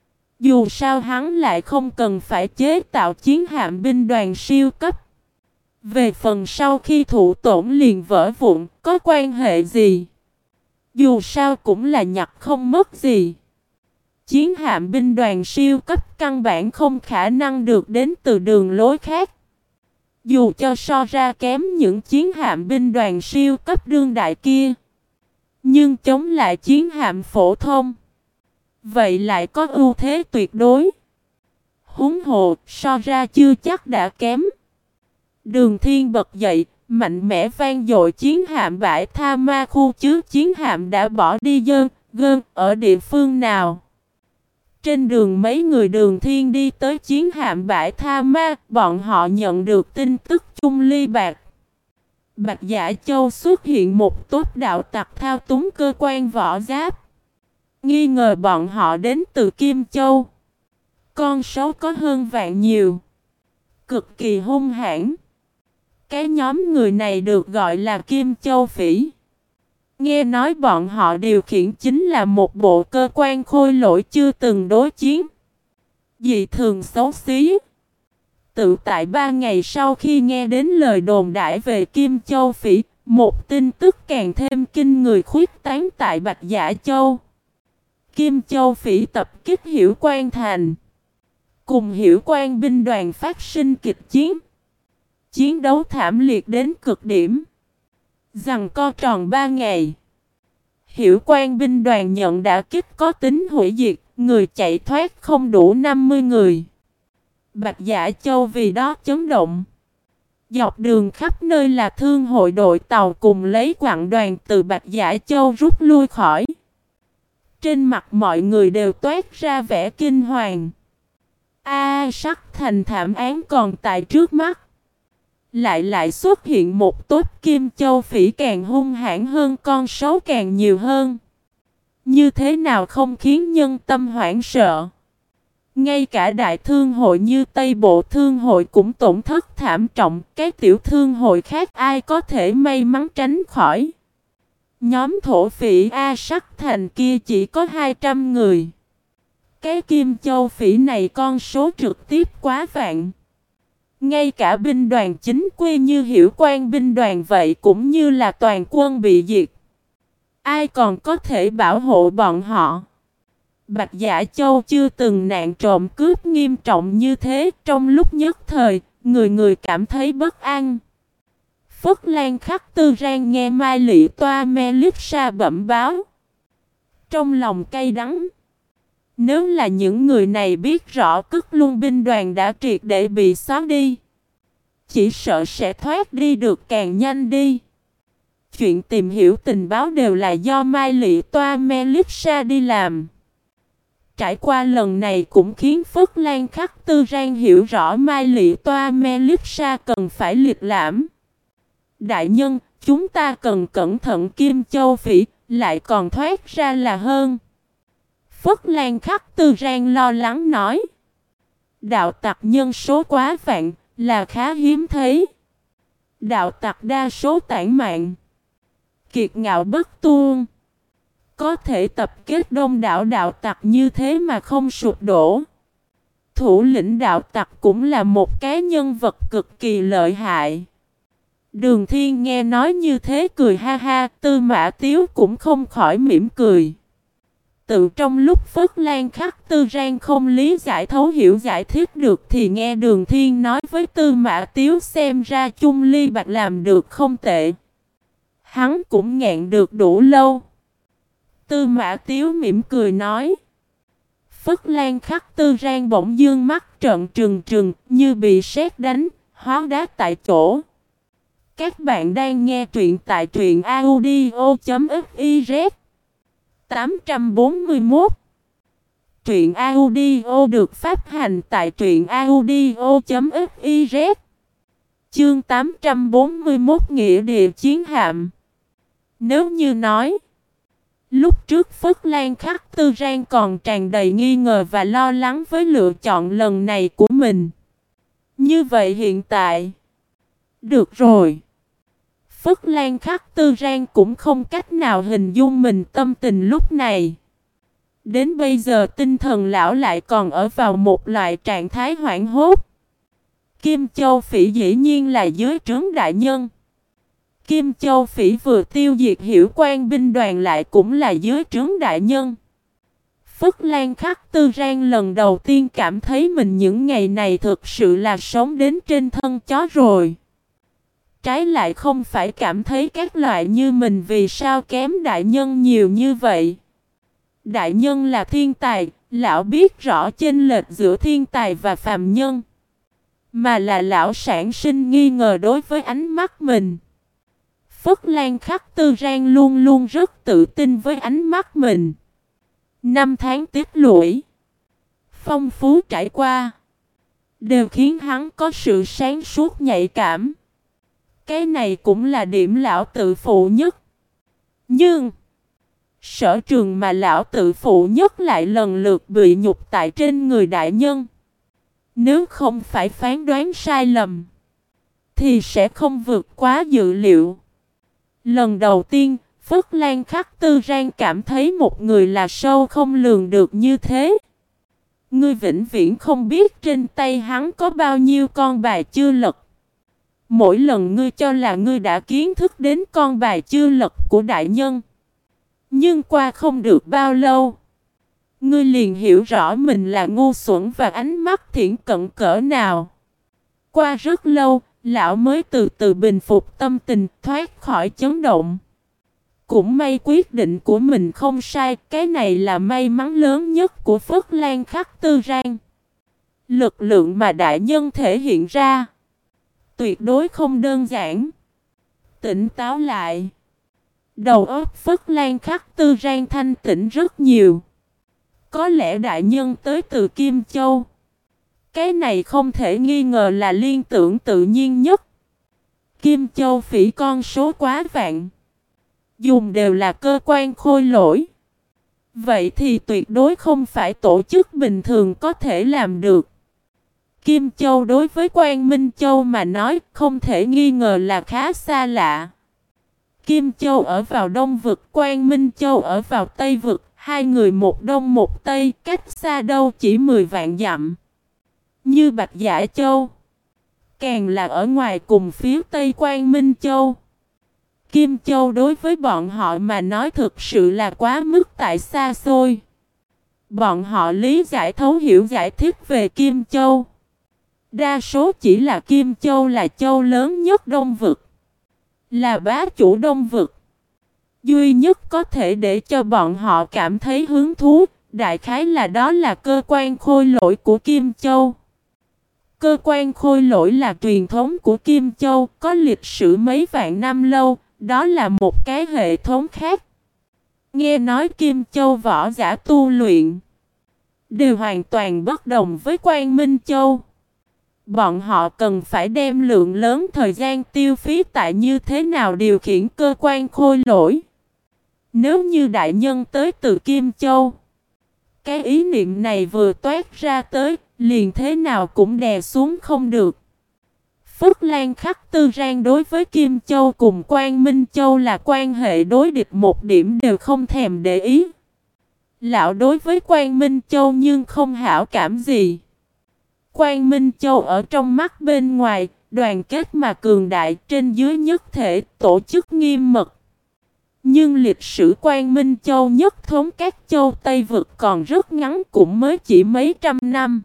Dù sao hắn lại không cần phải chế tạo chiến hạm binh đoàn siêu cấp. Về phần sau khi thụ tổn liền vỡ vụn, có quan hệ gì? Dù sao cũng là nhặt không mất gì. Chiến hạm binh đoàn siêu cấp căn bản không khả năng được đến từ đường lối khác. Dù cho so ra kém những chiến hạm binh đoàn siêu cấp đương đại kia, nhưng chống lại chiến hạm phổ thông, vậy lại có ưu thế tuyệt đối. Huống hồ, so ra chưa chắc đã kém. Đường Thiên bật dậy, mạnh mẽ vang dội chiến hạm bãi tha ma khu chứ chiến hạm đã bỏ đi dơn, gơn ở địa phương nào. Trên đường mấy người Đường Thiên đi tới chiến hạm bãi tha ma, bọn họ nhận được tin tức chung ly bạc. Bạch Giả Châu xuất hiện một tốt đạo tặc thao túng cơ quan võ giáp. Nghi ngờ bọn họ đến từ Kim Châu. Con số có hơn vạn nhiều. Cực kỳ hung hãn. Cái nhóm người này được gọi là Kim Châu Phỉ. Nghe nói bọn họ điều khiển chính là một bộ cơ quan khôi lỗi chưa từng đối chiến. Dị thường xấu xí. Tự tại ba ngày sau khi nghe đến lời đồn đãi về Kim Châu Phỉ, một tin tức càng thêm kinh người khuyết tán tại Bạch Giả Châu. Kim Châu Phỉ tập kích Hiểu Quan Thành. Cùng Hiểu Quan binh đoàn phát sinh kịch chiến. Chiến đấu thảm liệt đến cực điểm. Giằng co tròn ba ngày. Hiểu Quan binh đoàn nhận đả kích có tính hủy diệt, người chạy thoát không đủ năm mươi người. Bạch Giả Châu vì đó chấn động. Dọc đường khắp nơi là thương hội đội tàu cùng lấy quặng đoàn từ Bạch Giả Châu rút lui khỏi. Trên mặt mọi người đều toát ra vẻ kinh hoàng. A sắc thành thảm án còn tại trước mắt. Lại lại xuất hiện một tốt Kim Châu Phỉ càng hung hãn hơn, con số càng nhiều hơn. Như thế nào không khiến nhân tâm hoảng sợ. Ngay cả đại thương hội như Tây Bộ Thương hội cũng tổn thất thảm trọng. Cái tiểu thương hội khác ai có thể may mắn tránh khỏi. Nhóm thổ phỉ A Sắc Thành kia chỉ có hai trăm người. Cái Kim Châu Phỉ này con số trực tiếp quá vạn. Ngay cả binh đoàn chính quy như Hiểu Quan binh đoàn vậy cũng như là toàn quân bị diệt. Ai còn có thể bảo hộ bọn họ? Bạch Giả Châu chưa từng nạn trộm cướp nghiêm trọng như thế. Trong lúc nhất thời, người người cảm thấy bất an. Phất Lan Khắc Tư Rang nghe Mai Lị Toa Melissa bẩm báo. Trong lòng cay đắng. Nếu là những người này biết rõ Cức Luân binh đoàn đã triệt để bị xóa đi, chỉ sợ sẽ thoát đi được càng nhanh đi. Chuyện tìm hiểu tình báo đều là do Mai Lị Toa Melissa đi làm. Trải qua lần này cũng khiến Phất Lan Khắc Tư Rang hiểu rõ Mai Lị Toa Melissa cần phải liệt lãm. Đại nhân, chúng ta cần cẩn thận Kim Châu Phỉ, lại còn thoát ra là hơn. Phất Lan Khắc Tư Rang lo lắng nói. Đạo tặc nhân số quá vạn, là khá hiếm thấy. Đạo tặc đa số tản mạn, kiệt ngạo bất tuôn. Có thể tập kết đông đảo đạo tặc như thế mà không sụp đổ. Thủ lĩnh đạo tặc cũng là một cái nhân vật cực kỳ lợi hại. Đường Thiên nghe nói như thế cười ha ha, Tư Mã Tiếu cũng không khỏi mỉm cười. Tự trong lúc Phất Lan Khắc Tư Rang không lý giải thấu hiểu giải thích được thì nghe Đường Thiên nói với Tư Mã Tiếu xem ra Chung Ly Bạch làm được không tệ. Hắn cũng ngẹn được đủ lâu. Tư Mã Tiếu mỉm cười nói. Phất Lan Khắc Tư Rang bỗng dương mắt trợn trừng trừng như bị sét đánh, hóa đá tại chỗ. Các bạn đang nghe truyện tại truyện audio chấm fiz. tám trăm bốn mươi mốt. Truyện audio được phát hành tại truyện audio chấm fiz. Chương tám trăm bốn mươi mốt Nghĩa địa chiến hạm. Nếu như nói lúc trước Phất Lan Khắc Tư Rang còn tràn đầy nghi ngờ và lo lắng với lựa chọn lần này của mình, như vậy hiện tại, được rồi. Phất Lan Khắc Tư Rang cũng không cách nào hình dung mình tâm tình lúc này. Đến bây giờ tinh thần lão lại còn ở vào một loại trạng thái hoảng hốt. Kim Châu Phỉ dĩ nhiên là dưới trướng đại nhân. Kim Châu Phỉ vừa tiêu diệt Hiểu Quan binh đoàn lại cũng là dưới trướng đại nhân. Phất Lan Khắc Tư Rang lần đầu tiên cảm thấy mình những ngày này thực sự là sống đến trên thân chó rồi. Trái lại không phải cảm thấy các loại như mình vì sao kém đại nhân nhiều như vậy. Đại nhân là thiên tài, lão biết rõ chênh lệch giữa thiên tài và phàm nhân. mà là lão sản sinh nghi ngờ đối với ánh mắt mình. Phất Lan Khắc Tư Rang luôn luôn rất tự tin với ánh mắt mình. Năm tháng tiếp lũy, phong phú trải qua, đều khiến hắn có sự sáng suốt nhạy cảm. Cái này cũng là điểm lão tự phụ nhất. Nhưng sở trường mà lão tự phụ nhất lại lần lượt bị nhục tại trên người đại nhân. Nếu không phải phán đoán sai lầm, thì sẽ không vượt quá dự liệu. Lần đầu tiên, Phất Lan Khắc Tư Rang cảm thấy một người là sâu không lường được như thế. Ngươi vĩnh viễn không biết trên tay hắn có bao nhiêu con bài chưa lật. Mỗi lần ngươi cho là ngươi đã kiến thức đến con bài chưa lật của đại nhân. Nhưng qua không được bao lâu, ngươi liền hiểu rõ mình là ngu xuẩn và ánh mắt thiển cận cỡ nào. Qua rất lâu, lão mới từ từ bình phục tâm tình, thoát khỏi chấn động. Cũng may quyết định của mình không sai, cái này là may mắn lớn nhất của Phất Lan Khắc Tư Rang. Lực lượng mà đại nhân thể hiện ra tuyệt đối không đơn giản. Tỉnh táo lại, đầu óc Phất Lan Khắc Tư Rang thanh tĩnh rất nhiều. Có lẽ đại nhân tới từ Kim Châu. Cái này không thể nghi ngờ là liên tưởng tự nhiên nhất. Kim Châu phỉ con số quá vạn, dùng đều là cơ quan khôi lỗi. Vậy thì tuyệt đối không phải tổ chức bình thường có thể làm được. Kim Châu đối với Quang Minh Châu mà nói không thể nghi ngờ là khá xa lạ. Kim Châu ở vào Đông Vực, Quang Minh Châu ở vào Tây Vực. Hai người một Đông một Tây, cách xa đâu chỉ mười vạn dặm. Như Bạch Dạ Châu, càng là ở ngoài cùng phía Tây Quang Minh Châu. Kim Châu đối với bọn họ mà nói thực sự là quá mức tại xa xôi. Bọn họ lý giải thấu hiểu giải thích về Kim Châu. Đa số chỉ là Kim Châu là châu lớn nhất Đông Vực, là bá chủ Đông Vực. Duy nhất có thể để cho bọn họ cảm thấy hứng thú, đại khái là đó là cơ quan khôi lỗi của Kim Châu. Cơ quan khôi lỗi là truyền thống của Kim Châu, có lịch sử mấy vạn năm lâu, đó là một cái hệ thống khác. Nghe nói Kim Châu võ giả tu luyện đều hoàn toàn bất đồng với Quang Minh Châu. Bọn họ cần phải đem lượng lớn thời gian tiêu phí tại như thế nào điều khiển cơ quan khôi lỗi. Nếu như đại nhân tới từ Kim Châu, cái ý niệm này vừa toát ra tới, liền thế nào cũng đè xuống không được. Phất Lan Khắc Tư Rang đối với Kim Châu cùng Quang Minh Châu là quan hệ đối địch, một điểm đều không thèm để ý. Lão đối với Quang Minh Châu nhưng không hảo cảm gì. Quang Minh Châu ở trong mắt bên ngoài, đoàn kết mà cường đại, trên dưới nhất thể, tổ chức nghiêm mật. Nhưng lịch sử Quang Minh Châu nhất thống các châu Tây Vực còn rất ngắn, cũng mới chỉ mấy trăm năm.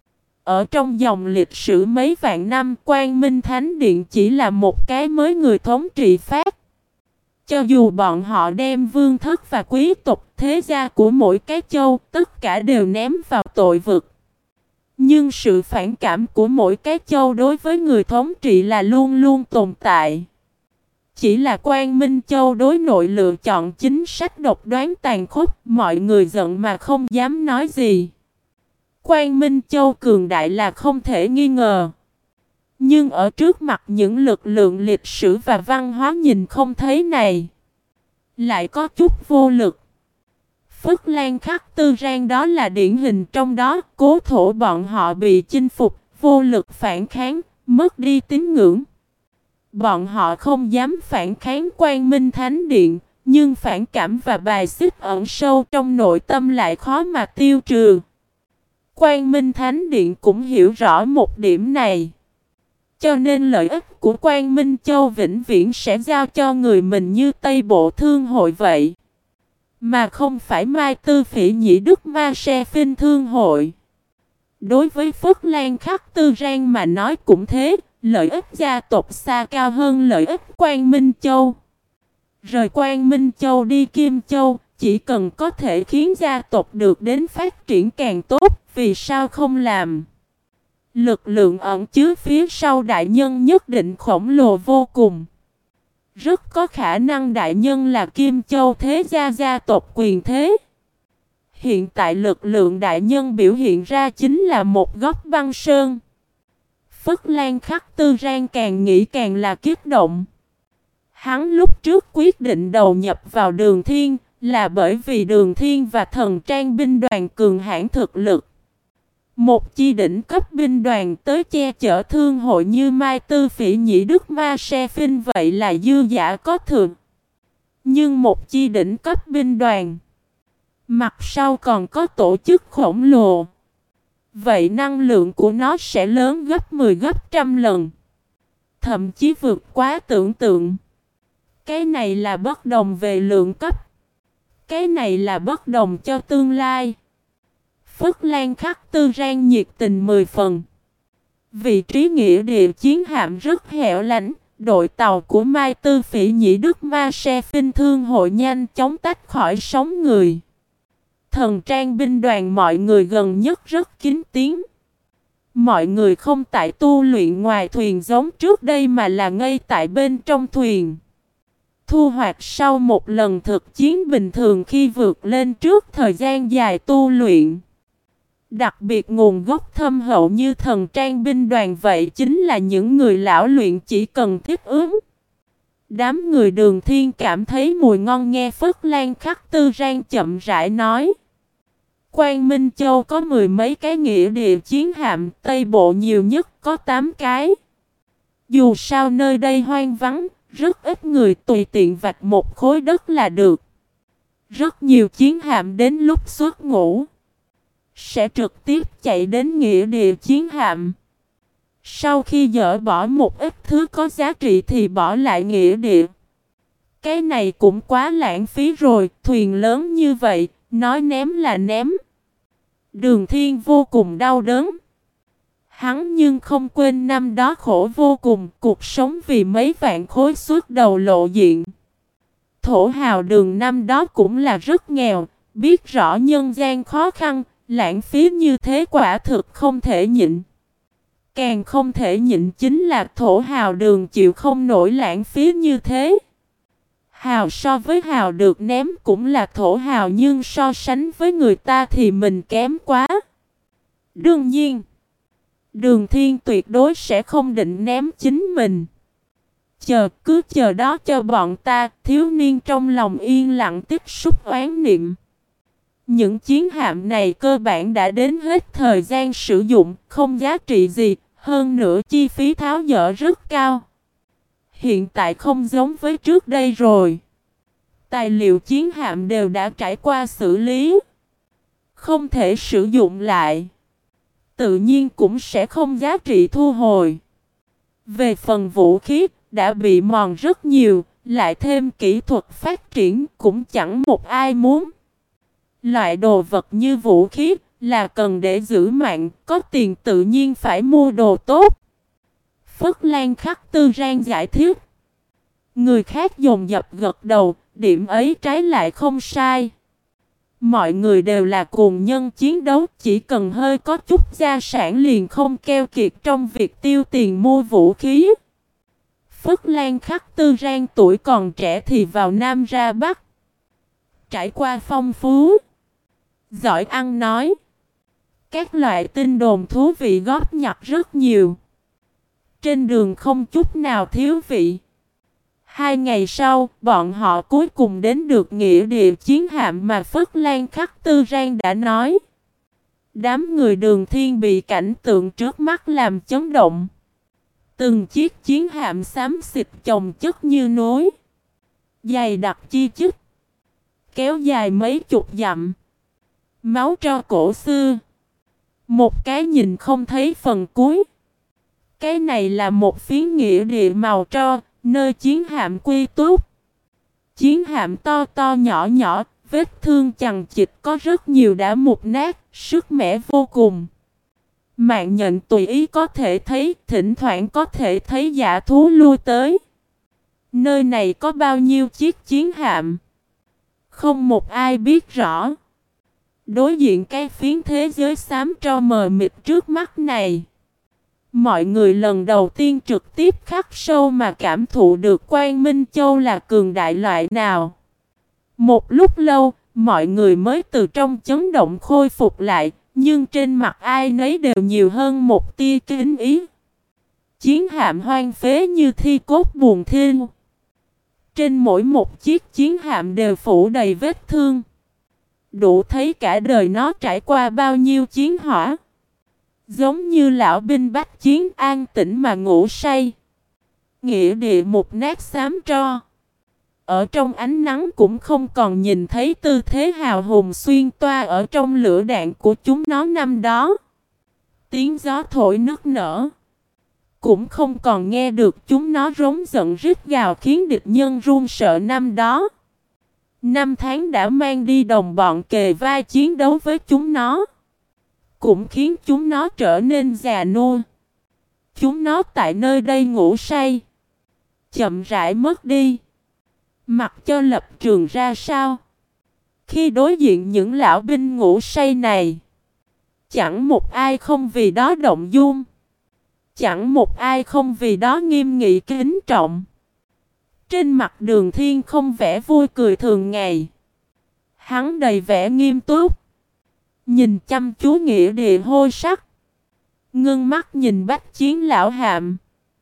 Ở trong dòng lịch sử mấy vạn năm, Quang Minh Thánh Điện chỉ là một cái mới người thống trị phát. Cho dù bọn họ đem vương thất và quý tộc thế gia của mỗi cái châu, tất cả đều ném vào tội vực. Nhưng sự phản cảm của mỗi cái châu đối với người thống trị là luôn luôn tồn tại. Chỉ là Quang Minh Châu đối nội lựa chọn chính sách độc đoán tàn khốc, mọi người giận mà không dám nói gì. Quang Minh Châu cường đại là không thể nghi ngờ. Nhưng ở trước mặt những lực lượng lịch sử và văn hóa nhìn không thấy này, lại có chút vô lực. Phất Lan Khắc Tư Rang đó là điển hình trong đó, cố thổ bọn họ bị chinh phục, vô lực phản kháng, mất đi tín ngưỡng. Bọn họ không dám phản kháng Quang Minh Thánh Điện, nhưng phản cảm và bài xích ẩn sâu trong nội tâm lại khó mà tiêu trừ. Quang Minh Thánh Điện cũng hiểu rõ một điểm này. Cho nên lợi ích của Quang Minh Châu vĩnh viễn sẽ giao cho người mình như Tây Bộ Thương Hội vậy. Mà không phải Mai Tư Phỉ Nhĩ Đức Ma Se Phinh Thương Hội. Đối với Phất Lan Khắc Tư Rang mà nói cũng thế, lợi ích gia tộc xa cao hơn lợi ích Quang Minh Châu. Rời Quang Minh Châu đi Kim Châu, chỉ cần có thể khiến gia tộc được đến phát triển càng tốt, vì sao không làm? Lực lượng ẩn chứa phía sau đại nhân nhất định khổng lồ vô cùng. Rất có khả năng đại nhân là Kim Châu Thế Gia gia tộc quyền thế. Hiện tại lực lượng đại nhân biểu hiện ra chính là một góc băng sơn. Phất Lan Khắc Tư Rang càng nghĩ càng là kích động. Hắn lúc trước quyết định đầu nhập vào Đường Thiên là bởi vì Đường Thiên và Thần Trang binh đoàn cường hãn thực lực. Một chi đỉnh cấp binh đoàn tới che chở thương hội như Mai Tư Phỉ Nhĩ Đức Ma Se Phinh vậy là dư giả có thường. Nhưng một chi đỉnh cấp binh đoàn, mặt sau còn có tổ chức khổng lồ. Vậy năng lượng của nó sẽ lớn gấp mười gấp trăm lần. Thậm chí vượt quá tưởng tượng. Cái này là bất đồng về lượng cấp. Cái này là bất đồng cho tương lai. Phất Lan Khắc Tư Rang nhiệt tình mười phần. Vị trí nghĩa địa chiến hạm rất hẻo lánh. Đội tàu của Mai Tư Phỉ Nhĩ Đức Ma Se Phinh thương hội nhanh chóng tách khỏi sóng người. Thần Trang binh đoàn mọi người gần nhất rất kín tiếng. Mọi người không tại tu luyện ngoài thuyền giống trước đây mà là ngay tại bên trong thuyền. Thu hoạch sau một lần thực chiến bình thường khi vượt lên trước thời gian dài tu luyện. Đặc biệt nguồn gốc thâm hậu như Thần Trang binh đoàn vậy chính là những người lão luyện chỉ cần thích ứng. Đám người Đường Thiên cảm thấy mùi ngon nghe Phất Lan Khắc Tư Rang chậm rãi nói. Quang Minh Châu có mười mấy cái nghĩa địa chiến hạm, Tây Bộ nhiều nhất có tám cái. Dù sao nơi đây hoang vắng, rất ít người tùy tiện vạch một khối đất là được. Rất nhiều chiến hạm đến lúc xuất ngũ sẽ trực tiếp chạy đến nghĩa địa chiến hạm. Sau khi dỡ bỏ một ít thứ có giá trị thì bỏ lại nghĩa địa. Cái này cũng quá lãng phí rồi, thuyền lớn như vậy, nói ném là ném. Đường Thiên vô cùng đau đớn. Hắn nhưng không quên năm đó khổ vô cùng, cuộc sống vì mấy vạn khối suốt đầu lộ diện. Thổ hào Đường năm đó cũng là rất nghèo, biết rõ nhân gian khó khăn, lãng phí như thế quả thực không thể nhịn. Càng không thể nhịn chính là thổ hào Đường chịu không nổi lãng phí như thế. Hào so với hào được ném cũng là thổ hào nhưng so sánh với người ta thì mình kém quá. Đương nhiên, Đường Thiên tuyệt đối sẽ không định ném chính mình. Chờ, cứ chờ đó cho bọn ta, thiếu niên trong lòng yên lặng tích xúc oán niệm. Những chiến hạm này cơ bản đã đến hết thời gian sử dụng, không giá trị gì, hơn nữa chi phí tháo dỡ rất cao. Hiện tại không giống với trước đây rồi. Tài liệu chiến hạm đều đã trải qua xử lý, không thể sử dụng lại. Tự nhiên cũng sẽ không giá trị thu hồi. Về phần vũ khí, đã bị mòn rất nhiều, lại thêm kỹ thuật phát triển cũng chẳng một ai muốn. Loại đồ vật như vũ khí là cần để giữ mạng, có tiền tự nhiên phải mua đồ tốt. Phất Lan Khắc Tư Rang giải thích. Người khác dồn dập gật đầu, điểm ấy trái lại không sai. Mọi người đều là cùng nhân chiến đấu, chỉ cần hơi có chút gia sản liền không keo kiệt trong việc tiêu tiền mua vũ khí. Phất Lan Khắc Tư Rang tuổi còn trẻ thì vào Nam ra Bắc. Trải qua phong phú, giỏi ăn nói. Các loại tin đồn thú vị góp nhặt rất nhiều. Trên đường không chút nào thiếu vị. Hai ngày sau, bọn họ cuối cùng đến được nghĩa địa chiến hạm mà Phất Lan Khắc Tư Rang đã nói. Đám người Đường Thiên bị cảnh tượng trước mắt làm chấn động. Từng chiếc chiến hạm xám xịt chồng chất như núi, dày đặc chi chít, kéo dài mấy chục dặm. Máu tro cổ xưa. Một cái nhìn không thấy phần cuối. Cái này là một phiến nghĩa địa màu tro, nơi chiến hạm quy túc. Chiến hạm to to nhỏ nhỏ, vết thương chằng chịt có rất nhiều đã mục nát, sức mẻ vô cùng. Mạng nhện tùy ý có thể thấy, thỉnh thoảng có thể thấy dã thú lui tới. Nơi này có bao nhiêu chiếc chiến hạm? Không một ai biết rõ. Đối diện cái phiến thế giới xám tro mờ mịt trước mắt này, Mọi người lần đầu tiên trực tiếp khắc sâu mà cảm thụ được Quang Minh Châu là cường đại loại nào. Một lúc lâu, mọi người mới từ trong chấn động khôi phục lại, nhưng trên mặt ai nấy đều nhiều hơn một tia kính ý. Chiến hạm hoang phế như thi cốt buồn thiêu. Trên mỗi một chiếc chiến hạm đều phủ đầy vết thương. Đủ thấy cả đời nó trải qua bao nhiêu chiến hỏa. Giống như lão binh bách chiến an tĩnh mà ngủ say. Nghĩa địa một nát xám tro. Ở trong ánh nắng cũng không còn nhìn thấy tư thế hào hùng xuyên toa ở trong lửa đạn của chúng nó năm đó. Tiếng gió thổi nức nở. Cũng không còn nghe được chúng nó rống giận rít gào khiến địch nhân run sợ năm đó. Năm tháng đã mang đi đồng bọn kề vai chiến đấu với chúng nó. Cũng khiến chúng nó trở nên già nua. Chúng nó tại nơi đây ngủ say. Chậm rãi mất đi. Mặc cho lập trường ra sao. Khi đối diện những lão binh ngủ say này. Chẳng một ai không vì đó động dung. Chẳng một ai không vì đó nghiêm nghị kính trọng. Trên mặt Đường Thiên không vẻ vui cười thường ngày. Hắn đầy vẻ nghiêm túc. Nhìn chăm chú nghĩa địa hôi sắc. Ngưng mắt nhìn bách chiến lão hạm.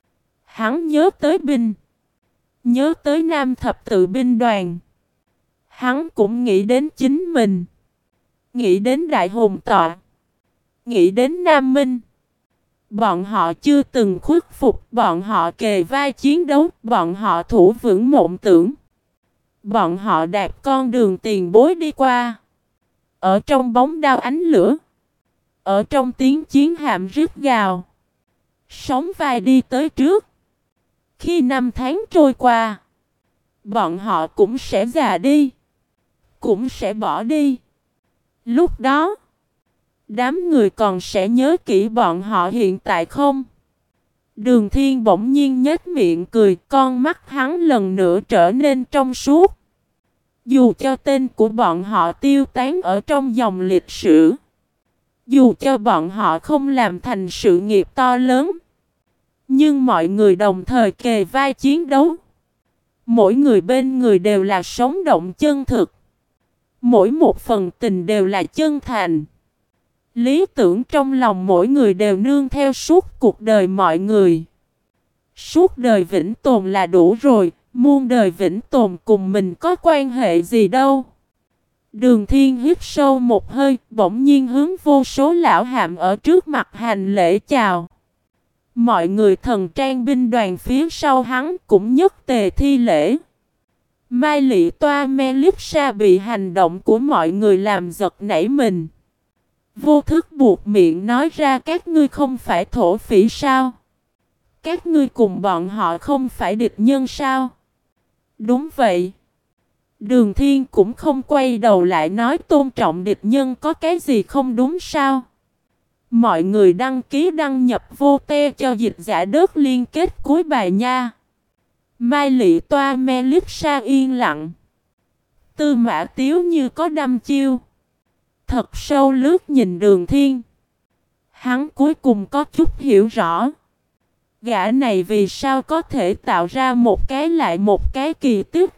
Hắn nhớ tới binh. Nhớ tới nam thập tự binh đoàn. Hắn cũng nghĩ đến chính mình. Nghĩ đến đại hùng tọa. Nghĩ đến Nam Minh. Bọn họ chưa từng khuất phục. Bọn họ kề vai chiến đấu. Bọn họ thủ vững mộng tưởng. Bọn họ đạp con đường tiền bối đi qua. Ở trong bóng đao ánh lửa. Ở trong tiếng chiến hạm rít gào. Sóng vai đi tới trước. Khi năm tháng trôi qua. Bọn họ cũng sẽ già đi. Cũng sẽ bỏ đi. Lúc đó. Đám người còn sẽ nhớ kỹ bọn họ hiện tại không? Đường Thiên bỗng nhiên nhếch miệng cười. Con mắt hắn lần nữa trở nên trong suốt. Dù cho tên của bọn họ tiêu tán ở trong dòng lịch sử. Dù cho bọn họ không làm thành sự nghiệp to lớn. Nhưng mọi người đồng thời kề vai chiến đấu. Mỗi người bên người đều là sống động chân thực. Mỗi một phần tình đều là chân thành. Lý tưởng trong lòng mỗi người đều nương theo suốt cuộc đời mọi người. Suốt đời vĩnh tồn là đủ rồi. Muôn đời vĩnh tồn cùng mình có quan hệ gì đâu. Đường Thiên hít sâu một hơi. Bỗng nhiên hướng vô số lão hạm ở trước mặt hành lễ chào. Mọi người thần trang binh đoàn phía sau hắn cũng nhất tề thi lễ. Mai Lị Toa Melipsa bị hành động của mọi người làm giật nảy mình. Vô thức buộc miệng nói ra các ngươi không phải thổ phỉ sao? Các ngươi cùng bọn họ không phải địch nhân sao? Đúng vậy. Đường Thiên cũng không quay đầu lại nói tôn trọng địch nhân có cái gì không đúng sao? Mọi người đăng ký đăng nhập vô te cho dịch giả đất liên kết cuối bài nha. Mai Lị Toa Melipsa yên lặng. Tư Mã Tiếu như có đăm chiêu. Thật sâu lướt nhìn Đường Thiên. Hắn cuối cùng có chút hiểu rõ. Gã này vì sao có thể tạo ra một cái lại một cái kỳ tích.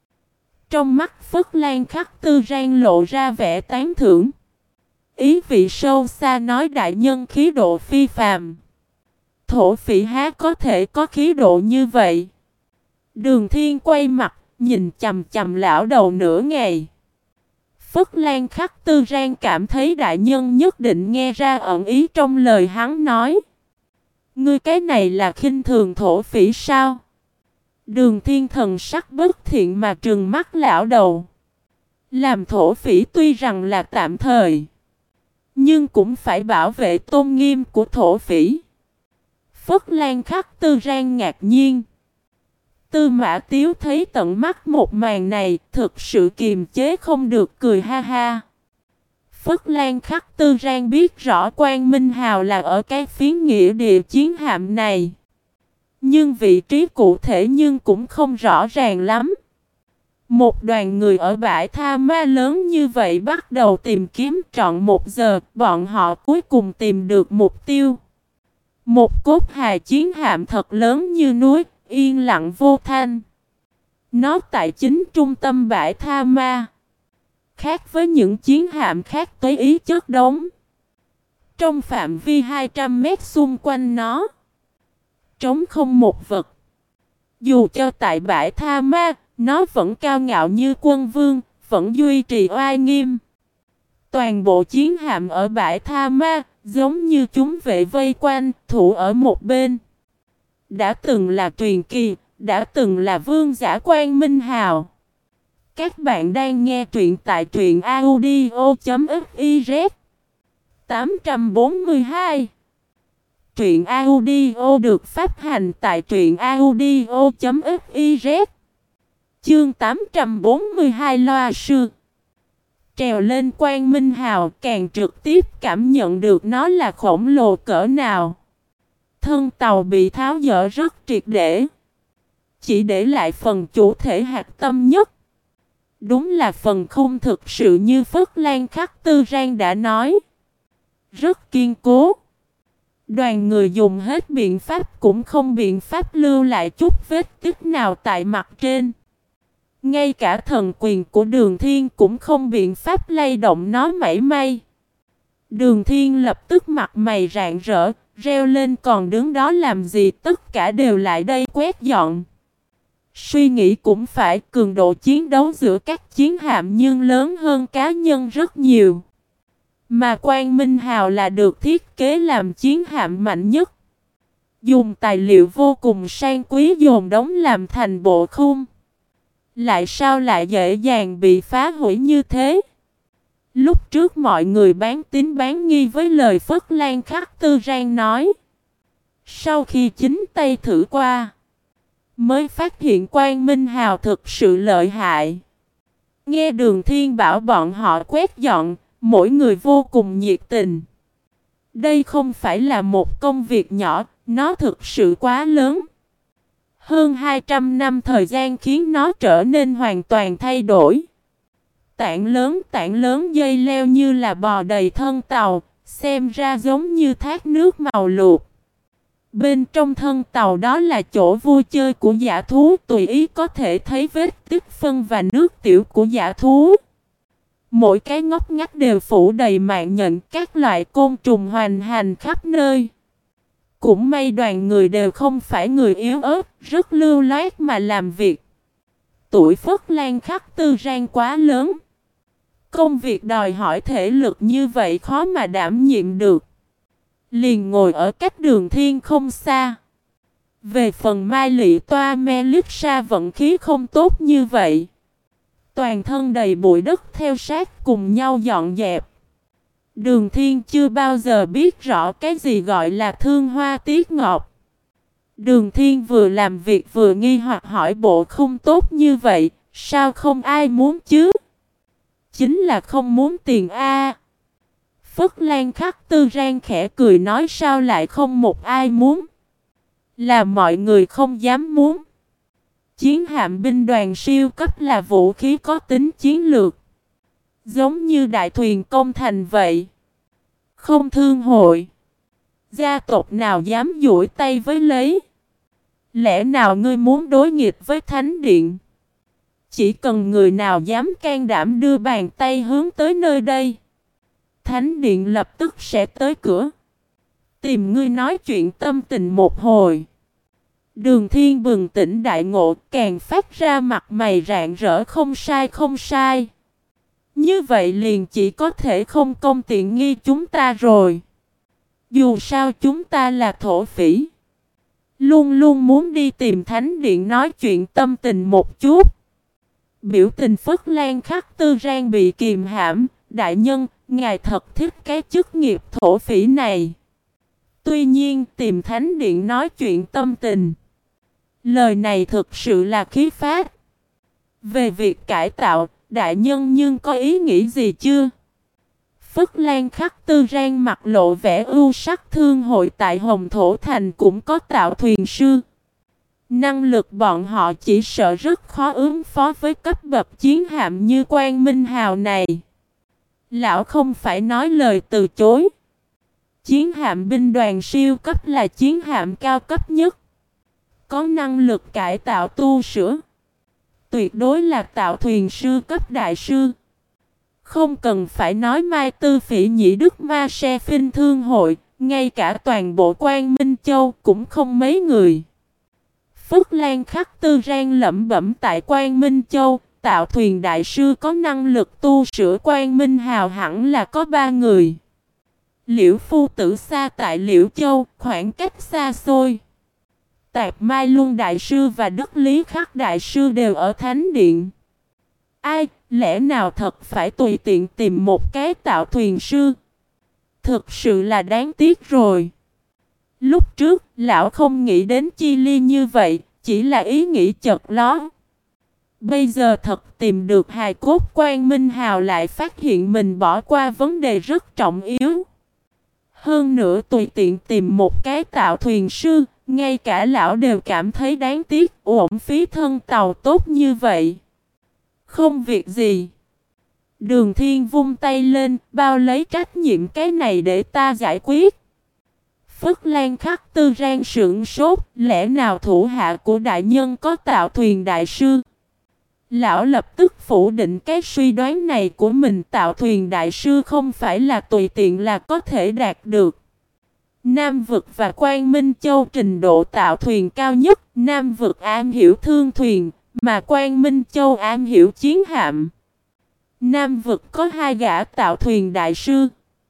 Trong mắt Phất Lan Khắc Tư Rang lộ ra vẻ tán thưởng. Ý vị sâu xa nói đại nhân khí độ phi phàm. Thổ phỉ há có thể có khí độ như vậy. Đường Thiên quay mặt, nhìn chầm chầm lão đầu nửa ngày. Phất Lan Khắc Tư Rang cảm thấy đại nhân nhất định nghe ra ẩn ý trong lời hắn nói. Ngươi cái này là khinh thường thổ phỉ sao? Đường Thiên thần sắc bất thiện mà trừng mắt lão đầu. Làm thổ phỉ tuy rằng là tạm thời. Nhưng cũng phải bảo vệ tôn nghiêm của thổ phỉ. Phất Lan Khắc Tư Rang ngạc nhiên. Tư Mã Tiếu thấy tận mắt một màn này, thực sự kiềm chế không được cười ha ha. Phất Lan Khắc Tư Rang biết rõ Quang Minh Hào là ở cái phiến nghĩa địa chiến hạm này. Nhưng vị trí cụ thể nhưng cũng không rõ ràng lắm. Một đoàn người ở bãi tha ma lớn như vậy bắt đầu tìm kiếm trọn một giờ, bọn họ cuối cùng tìm được mục tiêu. Một cốt hài chiến hạm thật lớn như núi, yên lặng vô thanh. Nó tại chính trung tâm bãi Tha Ma. Khác với những chiến hạm khác tùy ý chất đống. Trong phạm vi hai trăm mét xung quanh nó, trống không một vật. Dù cho tại bãi Tha Ma, nó vẫn cao ngạo như quân vương, vẫn duy trì oai nghiêm. Toàn bộ chiến hạm ở bãi Tha Ma, giống như chúng vệ vây quanh, thủ ở một bên. Đã từng là truyền kỳ, đã từng là vương giả Quang Minh Hào. Các bạn đang nghe truyện tại truyện audio.fiz tám trăm bốn mươi hai. Truyện audio được phát hành tại truyện audio.fiz. Chương tám trăm bốn mươi hai Loa Sư. Trèo lên Quang Minh Hào càng trực tiếp cảm nhận được nó là khổng lồ cỡ nào. Thân tàu bị tháo dỡ rất triệt để, chỉ để lại phần chủ thể hạt tâm nhất. Đúng là phần khung thực sự như Phất Lan Khắc Tư Rang đã nói. Rất kiên cố. Đoàn người dùng hết biện pháp cũng không biện pháp lưu lại chút vết tích nào tại mặt trên. Ngay cả thần quyền của Đường Thiên cũng không biện pháp lay động nó mảy may. Đường Thiên lập tức mặt mày rạng rỡ, reo lên còn đứng đó làm gì, tất cả đều lại đây quét dọn. Suy nghĩ cũng phải, cường độ chiến đấu giữa các chiến hạm nhưng lớn hơn cá nhân rất nhiều. Mà Quang Minh Hào là được thiết kế làm chiến hạm mạnh nhất. Dùng tài liệu vô cùng sang quý dồn đóng làm thành bộ khung. Lại sao lại dễ dàng bị phá hủy như thế? Lúc trước mọi người bán tín bán nghi với lời Phất Lan Khắc Tư Rang nói. Sau khi chính tay thử qua, mới phát hiện Quang Minh Hào thực sự lợi hại. Nghe Đường Thiên bảo bọn họ quét dọn, mỗi người vô cùng nhiệt tình. Đây không phải là một công việc nhỏ, nó thực sự quá lớn. Hơn hai trăm năm thời gian khiến nó trở nên hoàn toàn thay đổi. Tảng lớn tảng lớn dây leo như là bò đầy thân tàu, xem ra giống như thác nước màu luộc. Bên trong thân tàu đó là chỗ vui chơi của dã thú, tùy ý có thể thấy vết tích phân và nước tiểu của dã thú. Mỗi cái ngóc ngách đều phủ đầy mạng nhện, các loại côn trùng hoành hành khắp nơi. Cũng may đoàn người đều không phải người yếu ớt, rất lưu loát mà làm việc. Tuổi Phất Lan Khắc Tư Rang quá lớn. Công việc đòi hỏi thể lực như vậy khó mà đảm nhiệm được. Liền ngồi ở cách Đường Thiên không xa. Về phần Mai Lị Toa Melissa vận khí không tốt như vậy. Toàn thân đầy bụi đất theo sát cùng nhau dọn dẹp. Đường Thiên chưa bao giờ biết rõ cái gì gọi là thương hoa tiếc ngọc. Đường Thiên vừa làm việc vừa nghi hoặc hỏi bộ không tốt như vậy, sao không ai muốn chứ? Chính là không muốn tiền a. Phất Lan Khắc Tư Rang khẽ cười nói sao lại không một ai muốn. Là mọi người không dám muốn. Chiến hạm binh đoàn siêu cấp là vũ khí có tính chiến lược. Giống như đại thuyền công thành vậy. Không thương hội. Gia tộc nào dám duỗi tay với lấy. Lẽ nào ngươi muốn đối nghịch với Thánh Điện? Chỉ cần người nào dám can đảm đưa bàn tay hướng tới nơi đây, Thánh Điện lập tức sẽ tới cửa. Tìm ngươi nói chuyện tâm tình một hồi. Đường Thiên bừng tỉnh đại ngộ, càng phát ra mặt mày rạng rỡ không sai không sai. Như vậy liền chỉ có thể không công tiện nghi chúng ta rồi. Dù sao chúng ta là thổ phỉ. Luôn luôn muốn đi tìm Thánh Điện nói chuyện tâm tình một chút. Biểu tình Phất Lan Khắc Tư Rang bị kìm hãm. Đại nhân, ngài thật thích cái chức nghiệp thổ phỉ này. Tuy nhiên tìm Thánh Điện nói chuyện tâm tình. Lời này thực sự là khí phách. Về việc cải tạo, đại nhân nhưng có ý nghĩ gì chưa? Phất Lan Khắc Tư Rang mặt lộ vẻ ưu sắc. Thương hội tại Hồng Thổ Thành cũng có tạo thuyền sư. Năng lực bọn họ chỉ sợ rất khó ứng phó với cấp bậc chiến hạm như Quang Minh Hào này. Lão không phải nói lời từ chối. Chiến hạm binh đoàn siêu cấp là chiến hạm cao cấp nhất, có năng lực cải tạo tu sửa, tuyệt đối là tạo thuyền sư cấp đại sư. Không cần phải nói Mai Tư Phỉ Nhĩ Đức Ma Se Phinh Thương Hội, ngay cả toàn bộ Quang Minh Châu cũng không mấy người. Phất Lan Khắc Tư Rang lẩm bẩm tại Quang Minh Châu, tạo thuyền đại sư có năng lực tu sửa Quang Minh Hào hẳn là có ba người. Liễu Phu Tử xa tại Liễu Châu, khoảng cách xa xôi. Tạp Mai Luân đại sư và Đức Lý Khắc đại sư đều ở Thánh Điện. Ai, lẽ nào thật phải tùy tiện tìm một cái tạo thuyền sư? Thực sự là đáng tiếc rồi. Lúc trước, lão không nghĩ đến chi ly như vậy, chỉ là ý nghĩ chợt lóe. Bây giờ thật tìm được hài cốt Quang Minh Hào lại phát hiện mình bỏ qua vấn đề rất trọng yếu. Hơn nữa tùy tiện tìm một cái tạo thuyền sư, ngay cả lão đều cảm thấy đáng tiếc, uổng phí thân tàu tốt như vậy. Không việc gì. Đường Thiên vung tay lên, bao lấy trách nhiệm cái này để ta giải quyết. Phất Lan Khắc Tư Rang sững sốt, lẽ nào thủ hạ của đại nhân có tạo thuyền đại sư? Lão lập tức phủ định cái suy đoán này của mình, tạo thuyền đại sư không phải là tùy tiện là có thể đạt được. Nam vực và Quang Minh Châu trình độ tạo thuyền cao nhất, Nam vực am hiểu thương thuyền, mà Quang Minh Châu am hiểu chiến hạm. Nam vực có hai gã tạo thuyền đại sư,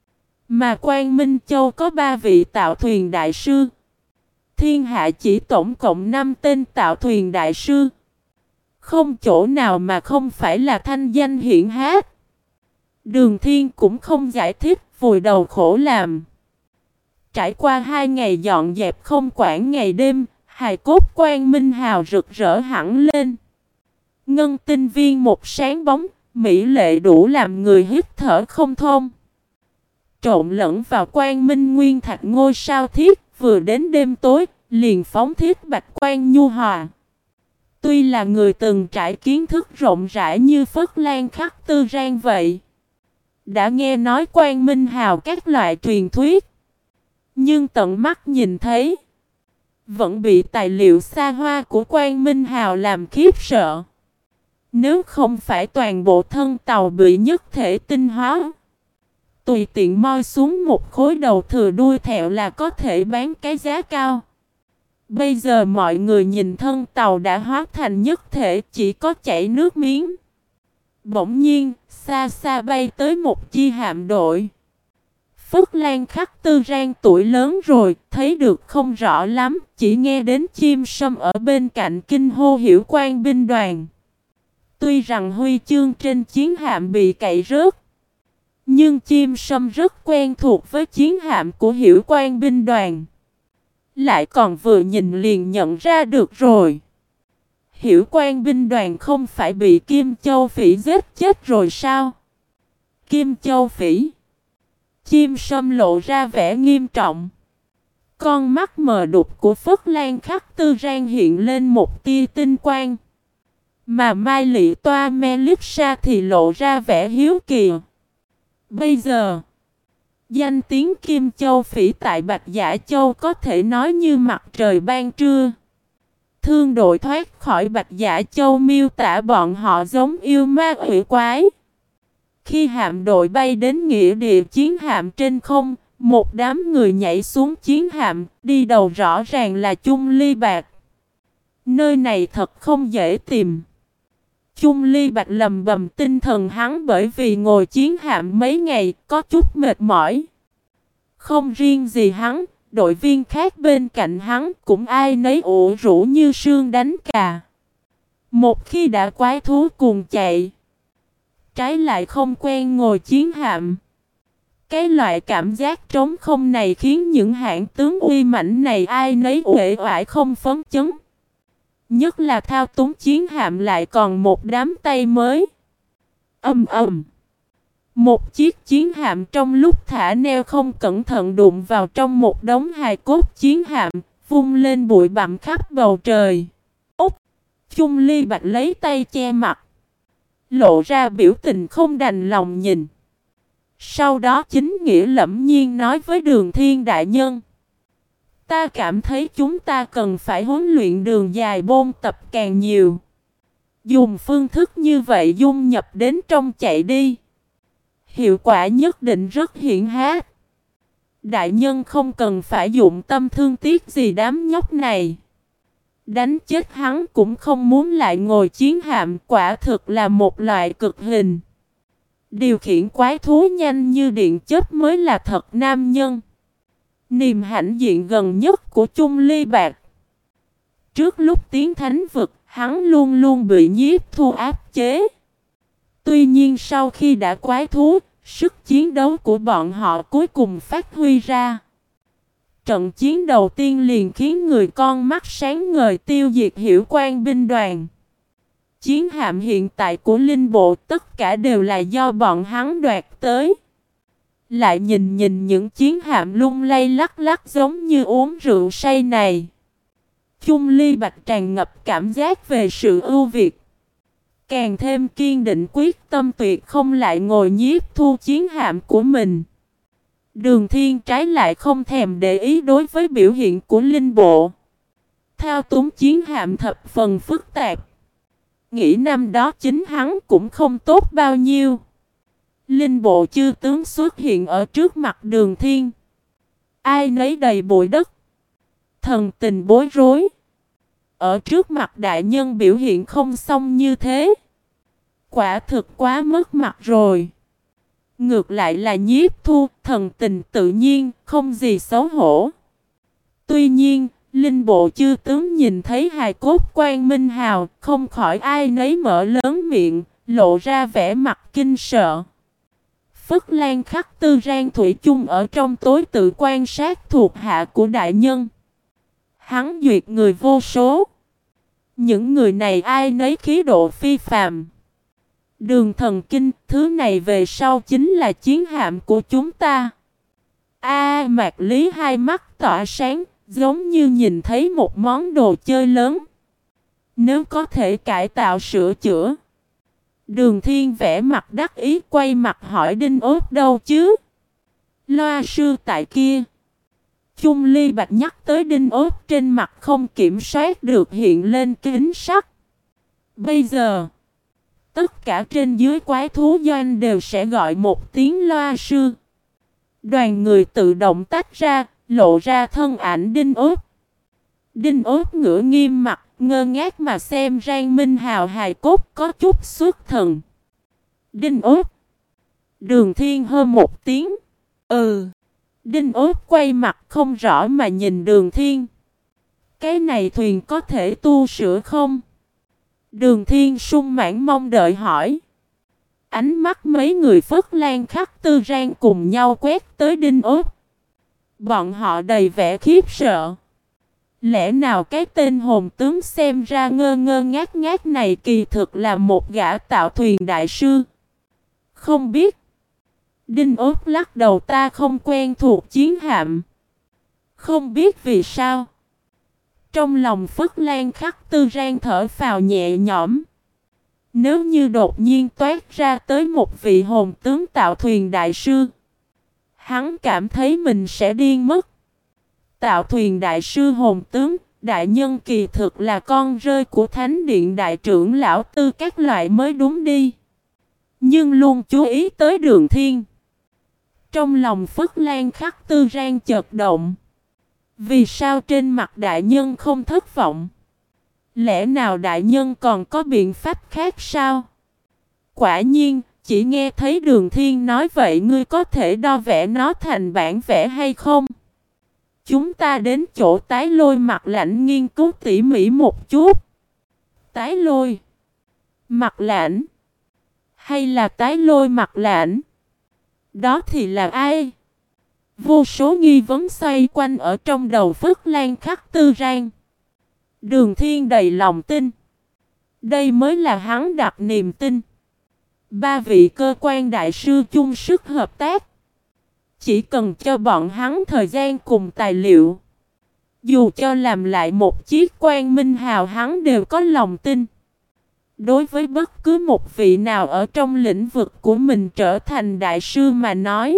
mà Quang Minh Châu có ba vị tạo thuyền đại sư. Thiên hạ chỉ tổng cộng năm tên tạo thuyền đại sư. Không chỗ nào mà không phải là thanh danh hiển hách. Đường Thiên cũng không giải thích, vùi đầu khổ làm. Trải qua hai ngày dọn dẹp không quản ngày đêm, hài cốt Quang Minh Hào rực rỡ hẳn lên. Ngân tinh viên một sáng bóng, mỹ lệ đủ làm người hít thở không thông. Trộn lẫn vào Quang Minh Nguyên Thạch ngôi sao thiết, vừa đến đêm tối, liền phóng thiết bạch quang nhu hòa. Tuy là người từng trải kiến thức rộng rãi như Phất Lan Khắc Tư Rang vậy, đã nghe nói Quang Minh Hào các loại truyền thuyết, nhưng tận mắt nhìn thấy, vẫn bị tài liệu xa hoa của Quang Minh Hào làm khiếp sợ. Nếu không phải toàn bộ thân tàu bị nhất thể tinh hóa, tùy tiện moi xuống một khối đầu thừa đuôi thẹo là có thể bán cái giá cao. Bây giờ mọi người nhìn thân tàu đã hóa thành nhất thể, chỉ có chảy nước miếng. Bỗng nhiên, xa xa bay tới một chi hạm đội. Phất Lan Khắc Tư Rang tuổi lớn rồi, thấy được không rõ lắm, chỉ nghe đến chim sâm ở bên cạnh kinh hô hiểu quan binh đoàn. Tuy rằng huy chương trên chiến hạm bị cậy rớt, nhưng chim sâm rất quen thuộc với chiến hạm của hiểu quan binh đoàn. Lại còn vừa nhìn liền nhận ra được rồi. Hiểu quan binh đoàn không phải bị Kim Châu Phỉ giết chết rồi sao? Kim Châu Phỉ. Chim sâm lộ ra vẻ nghiêm trọng. Con mắt mờ đục của Phất Lan Khắc Tư Rang hiện lên một tia tinh quang. Mà Mai Lị Toa Melissa thì lộ ra vẻ hiếu kỳ. Bây giờ, danh tiếng Kim Châu Phỉ tại Bạch Giả Châu có thể nói như mặt trời ban trưa. Thương đội thoát khỏi Bạch Giả Châu miêu tả bọn họ giống yêu ma quỷ quái. Khi hạm đội bay đến nghĩa địa chiến hạm trên không, một đám người nhảy xuống chiến hạm, đi đầu rõ ràng là Chung Ly Bạc. Nơi này thật không dễ tìm. Chung Ly Bạch lầm bầm tinh thần hắn bởi vì ngồi chiến hạm mấy ngày, có chút mệt mỏi. Không riêng gì hắn, đội viên khác bên cạnh hắn cũng ai nấy ủ rũ như sương đánh cà. Một khi đã quái thú cùng chạy, trái lại không quen ngồi chiến hạm. Cái loại cảm giác trống không này khiến những hạng tướng uy mãnh này ai nấy uể oải không phấn chấn. Nhất là thao túng chiến hạm lại còn một đám tay mới. Ầm ầm. Một chiếc chiến hạm trong lúc thả neo không cẩn thận đụng vào trong một đống hài cốt chiến hạm, vung lên bụi bặm khắp bầu trời. Úc! Chung Ly Bạch lấy tay che mặt, lộ ra biểu tình không đành lòng nhìn. Sau đó chính nghĩa lẫm nhiên nói với Đường Thiên đại nhân. Ta cảm thấy chúng ta cần phải huấn luyện đường dài bôn tập càng nhiều. Dùng phương thức như vậy dung nhập đến trong chạy đi. Hiệu quả nhất định rất hiển hách. Đại nhân không cần phải dụng tâm thương tiếc gì đám nhóc này. Đánh chết hắn cũng không muốn lại ngồi chiến hạm, quả thực là một loại cực hình. Điều khiển quái thú nhanh như điện chớp mới là thật nam nhân. Niềm hãnh diện gần nhất của Chung Ly Bạc. Trước lúc tiến thánh vực, hắn luôn luôn bị nhiếp thu áp chế. Tuy nhiên sau khi đã quái thú, sức chiến đấu của bọn họ cuối cùng phát huy ra. Trận chiến đầu tiên liền khiến người con mắt sáng ngời tiêu diệt Hiểu Quan binh đoàn. Chiến hạm hiện tại của Linh Bộ tất cả đều là do bọn hắn đoạt tới. Lại nhìn nhìn những chiến hạm lung lay lắc lắc giống như uống rượu say này. Chung Ly Bạch tràn ngập cảm giác về sự ưu việt. Càng thêm kiên định quyết tâm tuyệt không lại ngồi nhiếp thu chiến hạm của mình. Đường Thiên trái lại không thèm để ý đối với biểu hiện của Linh Bộ. Thao túng chiến hạm thập phần phức tạp. Nghĩ năm đó chính hắn cũng không tốt bao nhiêu. Linh Bộ chư tướng xuất hiện ở trước mặt Đường Thiên. Ai nấy đầy bụi đất. Thần tình bối rối. Ở trước mặt đại nhân biểu hiện không xong như thế. Quả thực quá mất mặt rồi. Ngược lại là nhiếp thu, thần tình tự nhiên, không gì xấu hổ. Tuy nhiên, Linh Bộ chư tướng nhìn thấy hài cốt Quan Minh Hào, không khỏi ai nấy mở lớn miệng, lộ ra vẻ mặt kinh sợ. Phất Lan Khắc Tư Rang thủy chung ở trong tối tự quan sát thuộc hạ của đại nhân. Hắn duyệt người vô số. Những người này ai nấy khí độ phi phàm. Đường thần kinh, thứ này về sau chính là chiến hạm của chúng ta. A Mạc Lý hai mắt tỏa sáng, giống như nhìn thấy một món đồ chơi lớn. Nếu có thể cải tạo sửa chữa. Đường Thiên vẽ mặt đắc ý quay mặt hỏi Đinh Ốt đâu chứ? Loa sư tại kia. Chung Ly Bạch nhắc tới Đinh Ốt trên mặt không kiểm soát được hiện lên kính sắc. Bây giờ, tất cả trên dưới quái thú doanh đều sẽ gọi một tiếng loa sư. Đoàn người tự động tách ra, lộ ra thân ảnh Đinh Ốt. Đinh Ốt ngửa nghiêm mặt, ngơ ngác mà xem Rang Minh Hào hài cốt có chút xuất thần. Đinh Ốt. Đường Thiên hơ một tiếng. Ừ. Đinh Ốt quay mặt không rõ mà nhìn Đường Thiên. Cái này thuyền có thể tu sửa không? Đường Thiên sung mãn mong đợi hỏi. Ánh mắt mấy người Phất Lan Khắc Tư Rang cùng nhau quét tới Đinh Ốt. Bọn họ đầy vẻ khiếp sợ. Lẽ nào cái tên hồn tướng xem ra ngơ ngơ ngác ngác này kỳ thực là một gã tạo thuyền đại sư? Không biết. Đinh Ốt lắc đầu, ta không quen thuộc chiến hạm. Không biết vì sao. Trong lòng Phất Lan Khắc Tư Rang thở phào nhẹ nhõm. Nếu như đột nhiên toát ra tới một vị hồn tướng tạo thuyền đại sư, hắn cảm thấy mình sẽ điên mất. Tạo thuyền đại sư hồn tướng, đại nhân kỳ thực là con rơi của Thánh Điện đại trưởng lão Tư các loại mới đúng đi. Nhưng luôn chú ý tới Đường Thiên. Trong lòng Phất Lan Khắc Tư Rang chợt động. Vì sao trên mặt đại nhân không thất vọng? Lẽ nào đại nhân còn có biện pháp khác sao? Quả nhiên, chỉ nghe thấy Đường Thiên nói vậy, ngươi có thể đo vẽ nó thành bản vẽ hay không? Chúng ta đến chỗ Tái Lôi Mặt Lạnh nghiên cứu tỉ mỉ một chút. Tái Lôi Mặt Lạnh? Hay là Tái Lôi Mặt Lạnh? Đó thì là ai? Vô số nghi vấn xoay quanh ở trong đầu Phất Lan Khắc Tư Rang. Đường Thiên đầy lòng tin. Đây mới là hắn đặt niềm tin. Ba vị cơ quan đại sư chung sức hợp tác. Chỉ cần cho bọn hắn thời gian cùng tài liệu. Dù cho làm lại một chiếc Quan Minh Hào hắn đều có lòng tin. Đối với bất cứ một vị nào ở trong lĩnh vực của mình trở thành đại sư mà nói,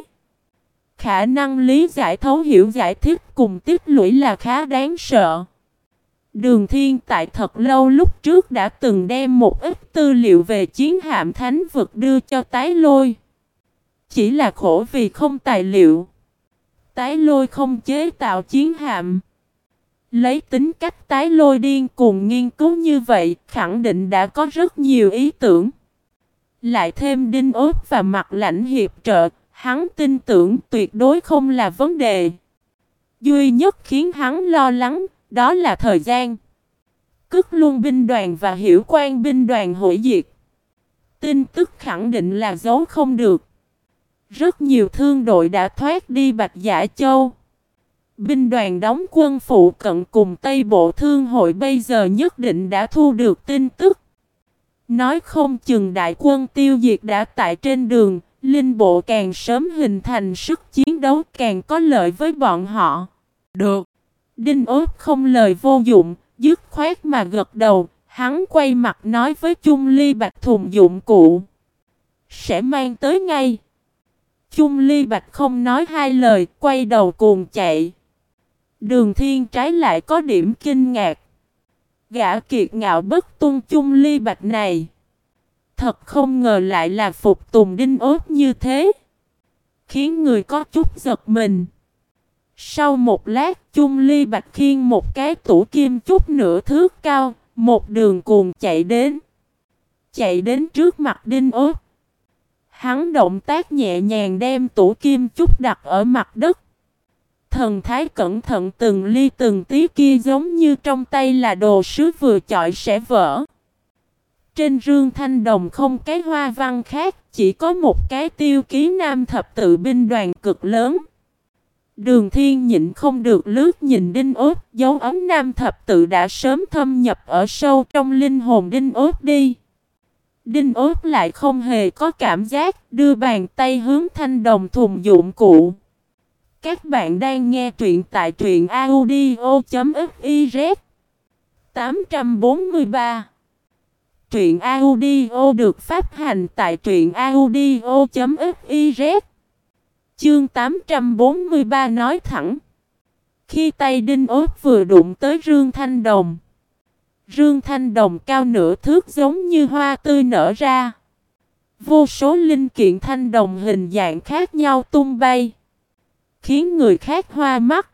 khả năng lý giải thấu hiểu giải thích cùng tích lũy là khá đáng sợ. Đường Thiên tại thật lâu lúc trước đã từng đem một ít tư liệu về chiến hạm thánh vực đưa cho Tái Lôi. Chỉ là khổ vì không tài liệu. Tái Lôi không chế tạo chiến hạm. Lấy tính cách Tái Lôi điên cuồng nghiên cứu như vậy, khẳng định đã có rất nhiều ý tưởng. Lại thêm Đinh Ốt và Mặt Lãnh hiệp trợ, hắn tin tưởng tuyệt đối không là vấn đề. Duy nhất khiến hắn lo lắng, đó là thời gian. Cức Luân binh đoàn và Hiểu Quan binh đoàn hủy diệt. Tin tức khẳng định là giấu không được. Rất nhiều thương đội đã thoát đi Bạch Giả Châu. Binh đoàn đóng quân phụ cận cùng Tây Bộ Thương hội bây giờ nhất định đã thu được tin tức. Nói không chừng đại quân tiêu diệt đã tại trên đường, linh bộ càng sớm hình thành sức chiến đấu càng có lợi với bọn họ. Được. Đinh Ốt không lời vô dụng, dứt khoát mà gật đầu, hắn quay mặt nói với Chung Ly Bạch thùng dụng cụ. Sẽ mang tới ngay. Chung Ly Bạch không nói hai lời, quay đầu cuồng chạy. Đường Thiên trái lại có điểm kinh ngạc. Gã kiệt ngạo bất tuân Chung Ly Bạch này. Thật không ngờ lại là phục tùng Đinh Ốt như thế. Khiến người có chút giật mình. Sau một lát Chung Ly Bạch khiêng một cái tủ kim chút nửa thước cao. Một đường cuồng chạy đến. Chạy đến trước mặt Đinh Ốt. Hắn động tác nhẹ nhàng đem tủ kim chút đặt ở mặt đất. Thần thái cẩn thận từng ly từng tí kia giống như trong tay là đồ sứ vừa chọi sẽ vỡ. Trên rương thanh đồng không cái hoa văn khác, chỉ có một cái tiêu ký nam thập tự binh đoàn cực lớn. Đường Thiên nhịn không được lướt nhìn Đinh Ốt, dấu ấn nam thập tự đã sớm thâm nhập ở sâu trong linh hồn Đinh Ốt đi. Đinh Ốt lại không hề có cảm giác, đưa bàn tay hướng thanh đồng thùng dụng cụ. Các bạn đang nghe truyện tại truyện audio chấm fiz. tám trăm bốn mươi ba. Truyện audio được phát hành tại truyện audio chấm fiz. Chương tám trăm bốn mươi ba nói thẳng. Khi tay Đinh Ốt vừa đụng tới rương thanh đồng, rương thanh đồng cao nửa thước giống như hoa tươi nở ra. Vô số linh kiện thanh đồng hình dạng khác nhau tung bay, khiến người khác hoa mắt.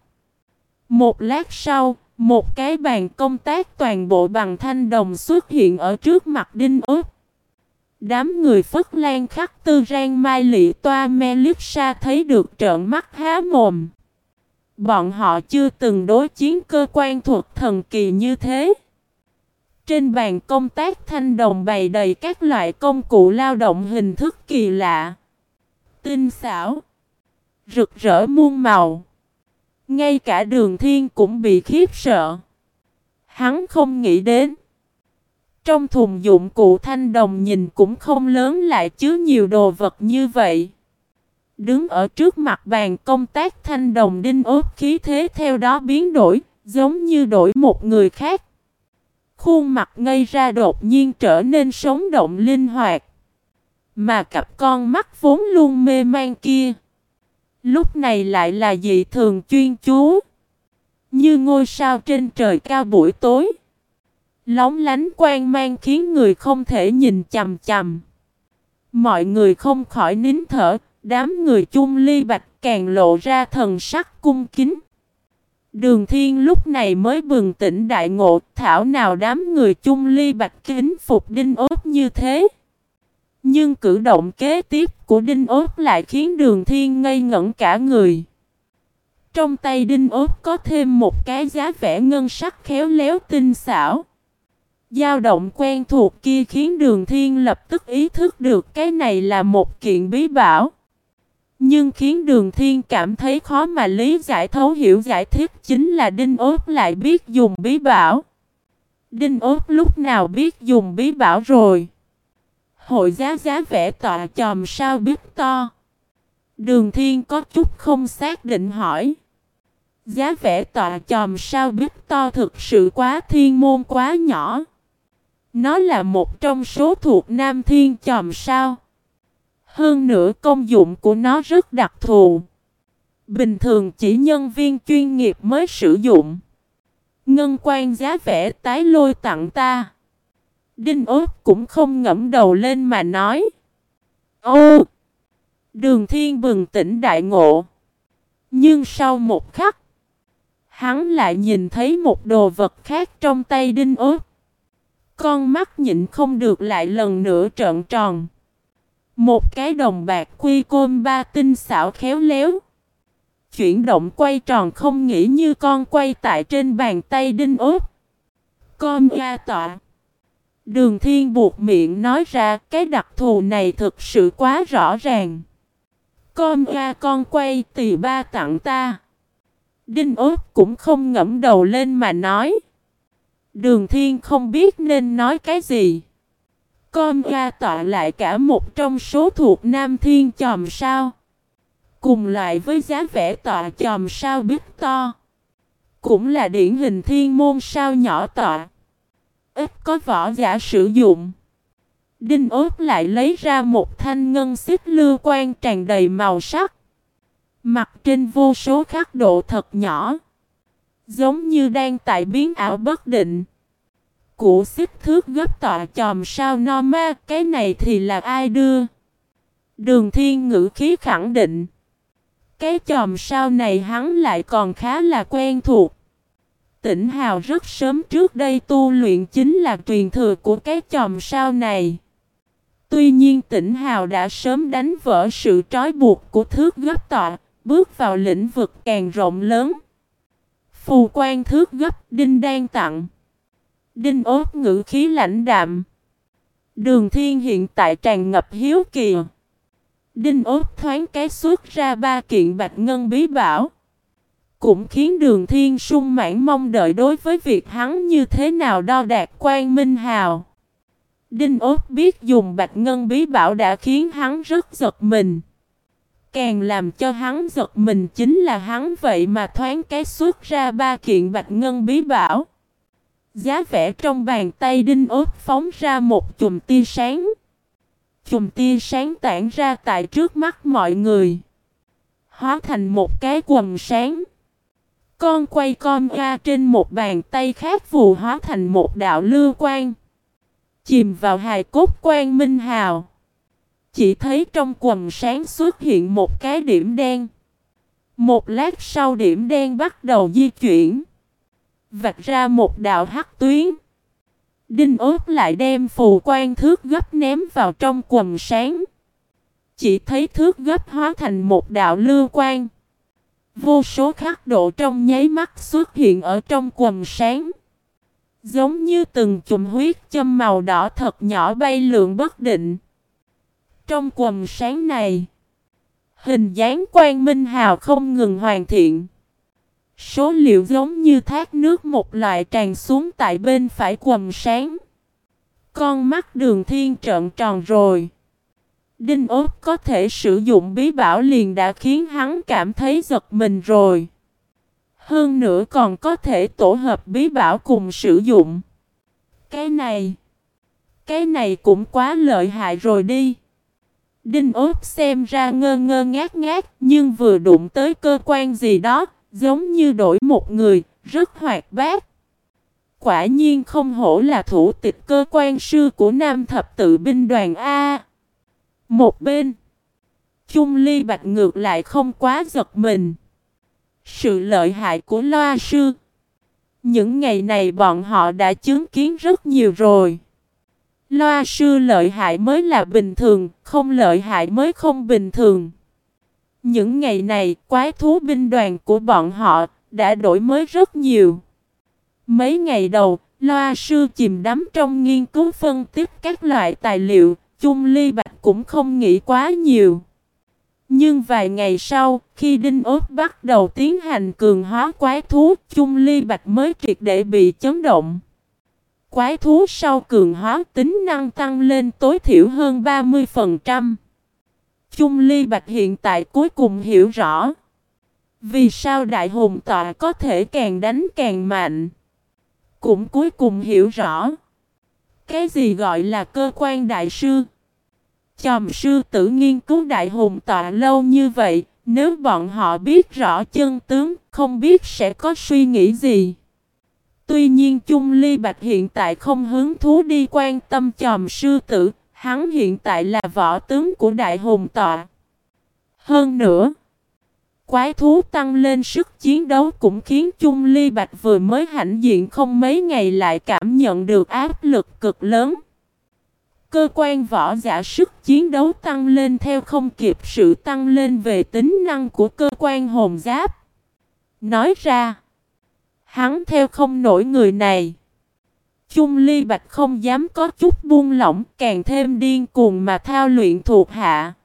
Một lát sau, một cái bàn công tác toàn bộ bằng thanh đồng xuất hiện ở trước mặt Đinh Ốt. Đám người Phất Lan Khắc Tư Rang Mai Lị Toa Melissa thấy được trợn mắt há mồm. Bọn họ chưa từng đối chiến cơ quan thuật thần kỳ như thế. Trên bàn công tác thanh đồng bày đầy các loại công cụ lao động hình thức kỳ lạ, tinh xảo, rực rỡ muôn màu. Ngay cả Đường Thiên cũng bị khiếp sợ. Hắn không nghĩ đến, trong thùng dụng cụ thanh đồng nhìn cũng không lớn lại chứa nhiều đồ vật như vậy. Đứng ở trước mặt bàn công tác thanh đồng Đinh Ốt khí thế theo đó biến đổi, giống như đổi một người khác. Khuôn mặt ngây ra đột nhiên trở nên sống động linh hoạt. Mà cặp con mắt vốn luôn mê man kia, lúc này lại là dị thường chuyên chú. Như ngôi sao trên trời cao buổi tối, lóng lánh quang mang khiến người không thể nhìn chằm chằm. Mọi người không khỏi nín thở, đám người Chung Ly Bạch càng lộ ra thần sắc cung kính. Đường Thiên lúc này mới bừng tỉnh đại ngộ, thảo nào đám người Chung Ly Bạch kính phục Đinh Ốt như thế. Nhưng cử động kế tiếp của Đinh Ốt lại khiến Đường Thiên ngây ngẩn cả người. Trong tay Đinh Ốt có thêm một cái giá vẽ ngân sắc khéo léo tinh xảo. Dao động quen thuộc kia khiến Đường Thiên lập tức ý thức được cái này là một kiện bí bảo. Nhưng khiến Đường Thiên cảm thấy khó mà lý giải thấu hiểu giải thích chính là Đinh Ốt lại biết dùng bí bảo. Đinh Ốt lúc nào biết dùng bí bảo rồi? Hội giá giá vẽ tọa chòm sao biết to? Đường Thiên có chút không xác định hỏi. Giá vẽ tọa chòm sao biết to thực sự quá thiên môn quá nhỏ. Nó là một trong số thuộc Nam Thiên Chòm Sao. Hơn nữa công dụng của nó rất đặc thù. Bình thường chỉ nhân viên chuyên nghiệp mới sử dụng. Ngân quan giá vẻ tái lôi tặng ta. Đinh Ốt cũng không ngẫm đầu lên mà nói. Ô! Đường Thiên bừng tỉnh đại ngộ. Nhưng sau một khắc, hắn lại nhìn thấy một đồ vật khác trong tay Đinh Ốt. Con mắt nhịn không được lại lần nữa trợn tròn. Một cái đồng bạc quy côn ba tinh xảo khéo léo. Chuyển động quay tròn không nghĩ như con quay tại trên bàn tay Đinh Ốt. Con ga tọa. Đường Thiên buộc miệng nói ra cái đặc thù này thực sự quá rõ ràng. Con ga con quay tỳ ba tặng ta. Đinh Ốt cũng không ngẫm đầu lên mà nói. Đường Thiên không biết nên nói cái gì. Con ga tọa lại cả một trong số thuộc Nam Thiên Chòm Sao. Cùng lại với giá vẻ tọa chòm sao biết to. Cũng là điển hình thiên môn sao nhỏ tọa. Ít có võ giả sử dụng. Đinh Ốt lại lấy ra một thanh ngân xích lưu quan tràn đầy màu sắc. Mặt trên vô số khắc độ thật nhỏ. Giống như đang tại biến ảo bất định. Của xích thước gấp tọa chòm sao no ma. Cái này thì là ai đưa? Đường Thiên ngữ khí khẳng định. Cái chòm sao này hắn lại còn khá là quen thuộc. Tỉnh Hào rất sớm trước đây tu luyện chính là truyền thừa của cái chòm sao này. Tuy nhiên Tỉnh Hào đã sớm đánh vỡ sự trói buộc của thước gấp tọa, bước vào lĩnh vực càng rộng lớn. Phù quan thước gấp Đinh đang tặng. Đinh Ốt ngữ khí lãnh đạm. Đường Thiên hiện tại tràn ngập hiếu kỳ. Đinh Ốt thoáng cái xuất ra ba kiện bạch ngân bí bảo. Cũng khiến Đường Thiên sung mãn mong đợi đối với việc hắn như thế nào đo đạc Quan Minh Hào. Đinh Ốt biết dùng bạch ngân bí bảo đã khiến hắn rất giật mình. Càng làm cho hắn giật mình chính là hắn vậy mà thoáng cái xuất ra ba kiện bạch ngân bí bảo. Giá vẻ trong bàn tay Đinh Ốt phóng ra một chùm tia sáng. Chùm tia sáng tản ra tại trước mắt mọi người. Hóa thành một cái quần sáng. Con quay con ga trên một bàn tay khác vù hóa thành một đạo lưu quang. Chìm vào hài cốt Quan Minh Hào. Chỉ thấy trong quần sáng xuất hiện một cái điểm đen. Một lát sau điểm đen bắt đầu di chuyển. Vạch ra một đạo hắc tuyến. Đinh Ốt lại đem phù quan thước gấp ném vào trong quần sáng. Chỉ thấy thước gấp hóa thành một đạo lưu quang. Vô số khắc độ trong nháy mắt xuất hiện ở trong quần sáng. Giống như từng chùm huyết châm màu đỏ thật nhỏ bay lượn bất định. Trong quần sáng này, hình dáng Quan Minh Hào không ngừng hoàn thiện. Số liệu giống như thác nước một loại tràn xuống tại bên phải quần sáng. Con mắt Đường Thiên trợn tròn rồi. Đinh Ốt có thể sử dụng bí bảo liền đã khiến hắn cảm thấy giật mình rồi. Hơn nữa còn có thể tổ hợp bí bảo cùng sử dụng. Cái này, cái này cũng quá lợi hại rồi đi. Đinh Ốt xem ra ngơ ngơ ngác ngác, nhưng vừa đụng tới cơ quan gì đó, giống như đổi một người, rất hoạt bát. Quả nhiên không hổ là thủ tịch cơ quan sư của Nam Thập Tự binh đoàn A. Một bên, Chung Ly Bạch ngược lại không quá giật mình. Sự lợi hại của Loa sư, những ngày này bọn họ đã chứng kiến rất nhiều rồi. Loa sư lợi hại mới là bình thường, không lợi hại mới không bình thường. Những ngày này, quái thú binh đoàn của bọn họ đã đổi mới rất nhiều. Mấy ngày đầu, Loa sư chìm đắm trong nghiên cứu phân tích các loại tài liệu, Chung Ly Bạch cũng không nghĩ quá nhiều. Nhưng vài ngày sau, khi Đinh Ốt bắt đầu tiến hành cường hóa quái thú, Chung Ly Bạch mới triệt để bị chấn động. Quái thú sau cường hóa tính năng tăng lên tối thiểu hơn ba mươi phần trăm. Chung Ly Bạch hiện tại cuối cùng hiểu rõ vì sao Đại Hùng Tọa có thể càng đánh càng mạnh. Cũng cuối cùng hiểu rõ cái gì gọi là cơ quan đại sư. Chòm sư tử nghiên cứu đại hùng tọa lâu như vậy, nếu bọn họ biết rõ chân tướng, không biết sẽ có suy nghĩ gì. Tuy nhiên Chung Ly Bạch hiện tại không hứng thú đi quan tâm chòm sư tử, hắn hiện tại là võ tướng của đại hùng tọa. Hơn nữa, quái thú tăng lên sức chiến đấu cũng khiến Chung Ly Bạch vừa mới hãnh diện không mấy ngày lại cảm nhận được áp lực cực lớn. Cơ quan võ giả sức chiến đấu tăng lên theo không kịp sự tăng lên về tính năng của cơ quan hồn giáp. Nói ra, hắn theo không nổi người này. Chung Ly Bạch không dám có chút buông lỏng, càng thêm điên cuồng mà thao luyện thuộc hạ.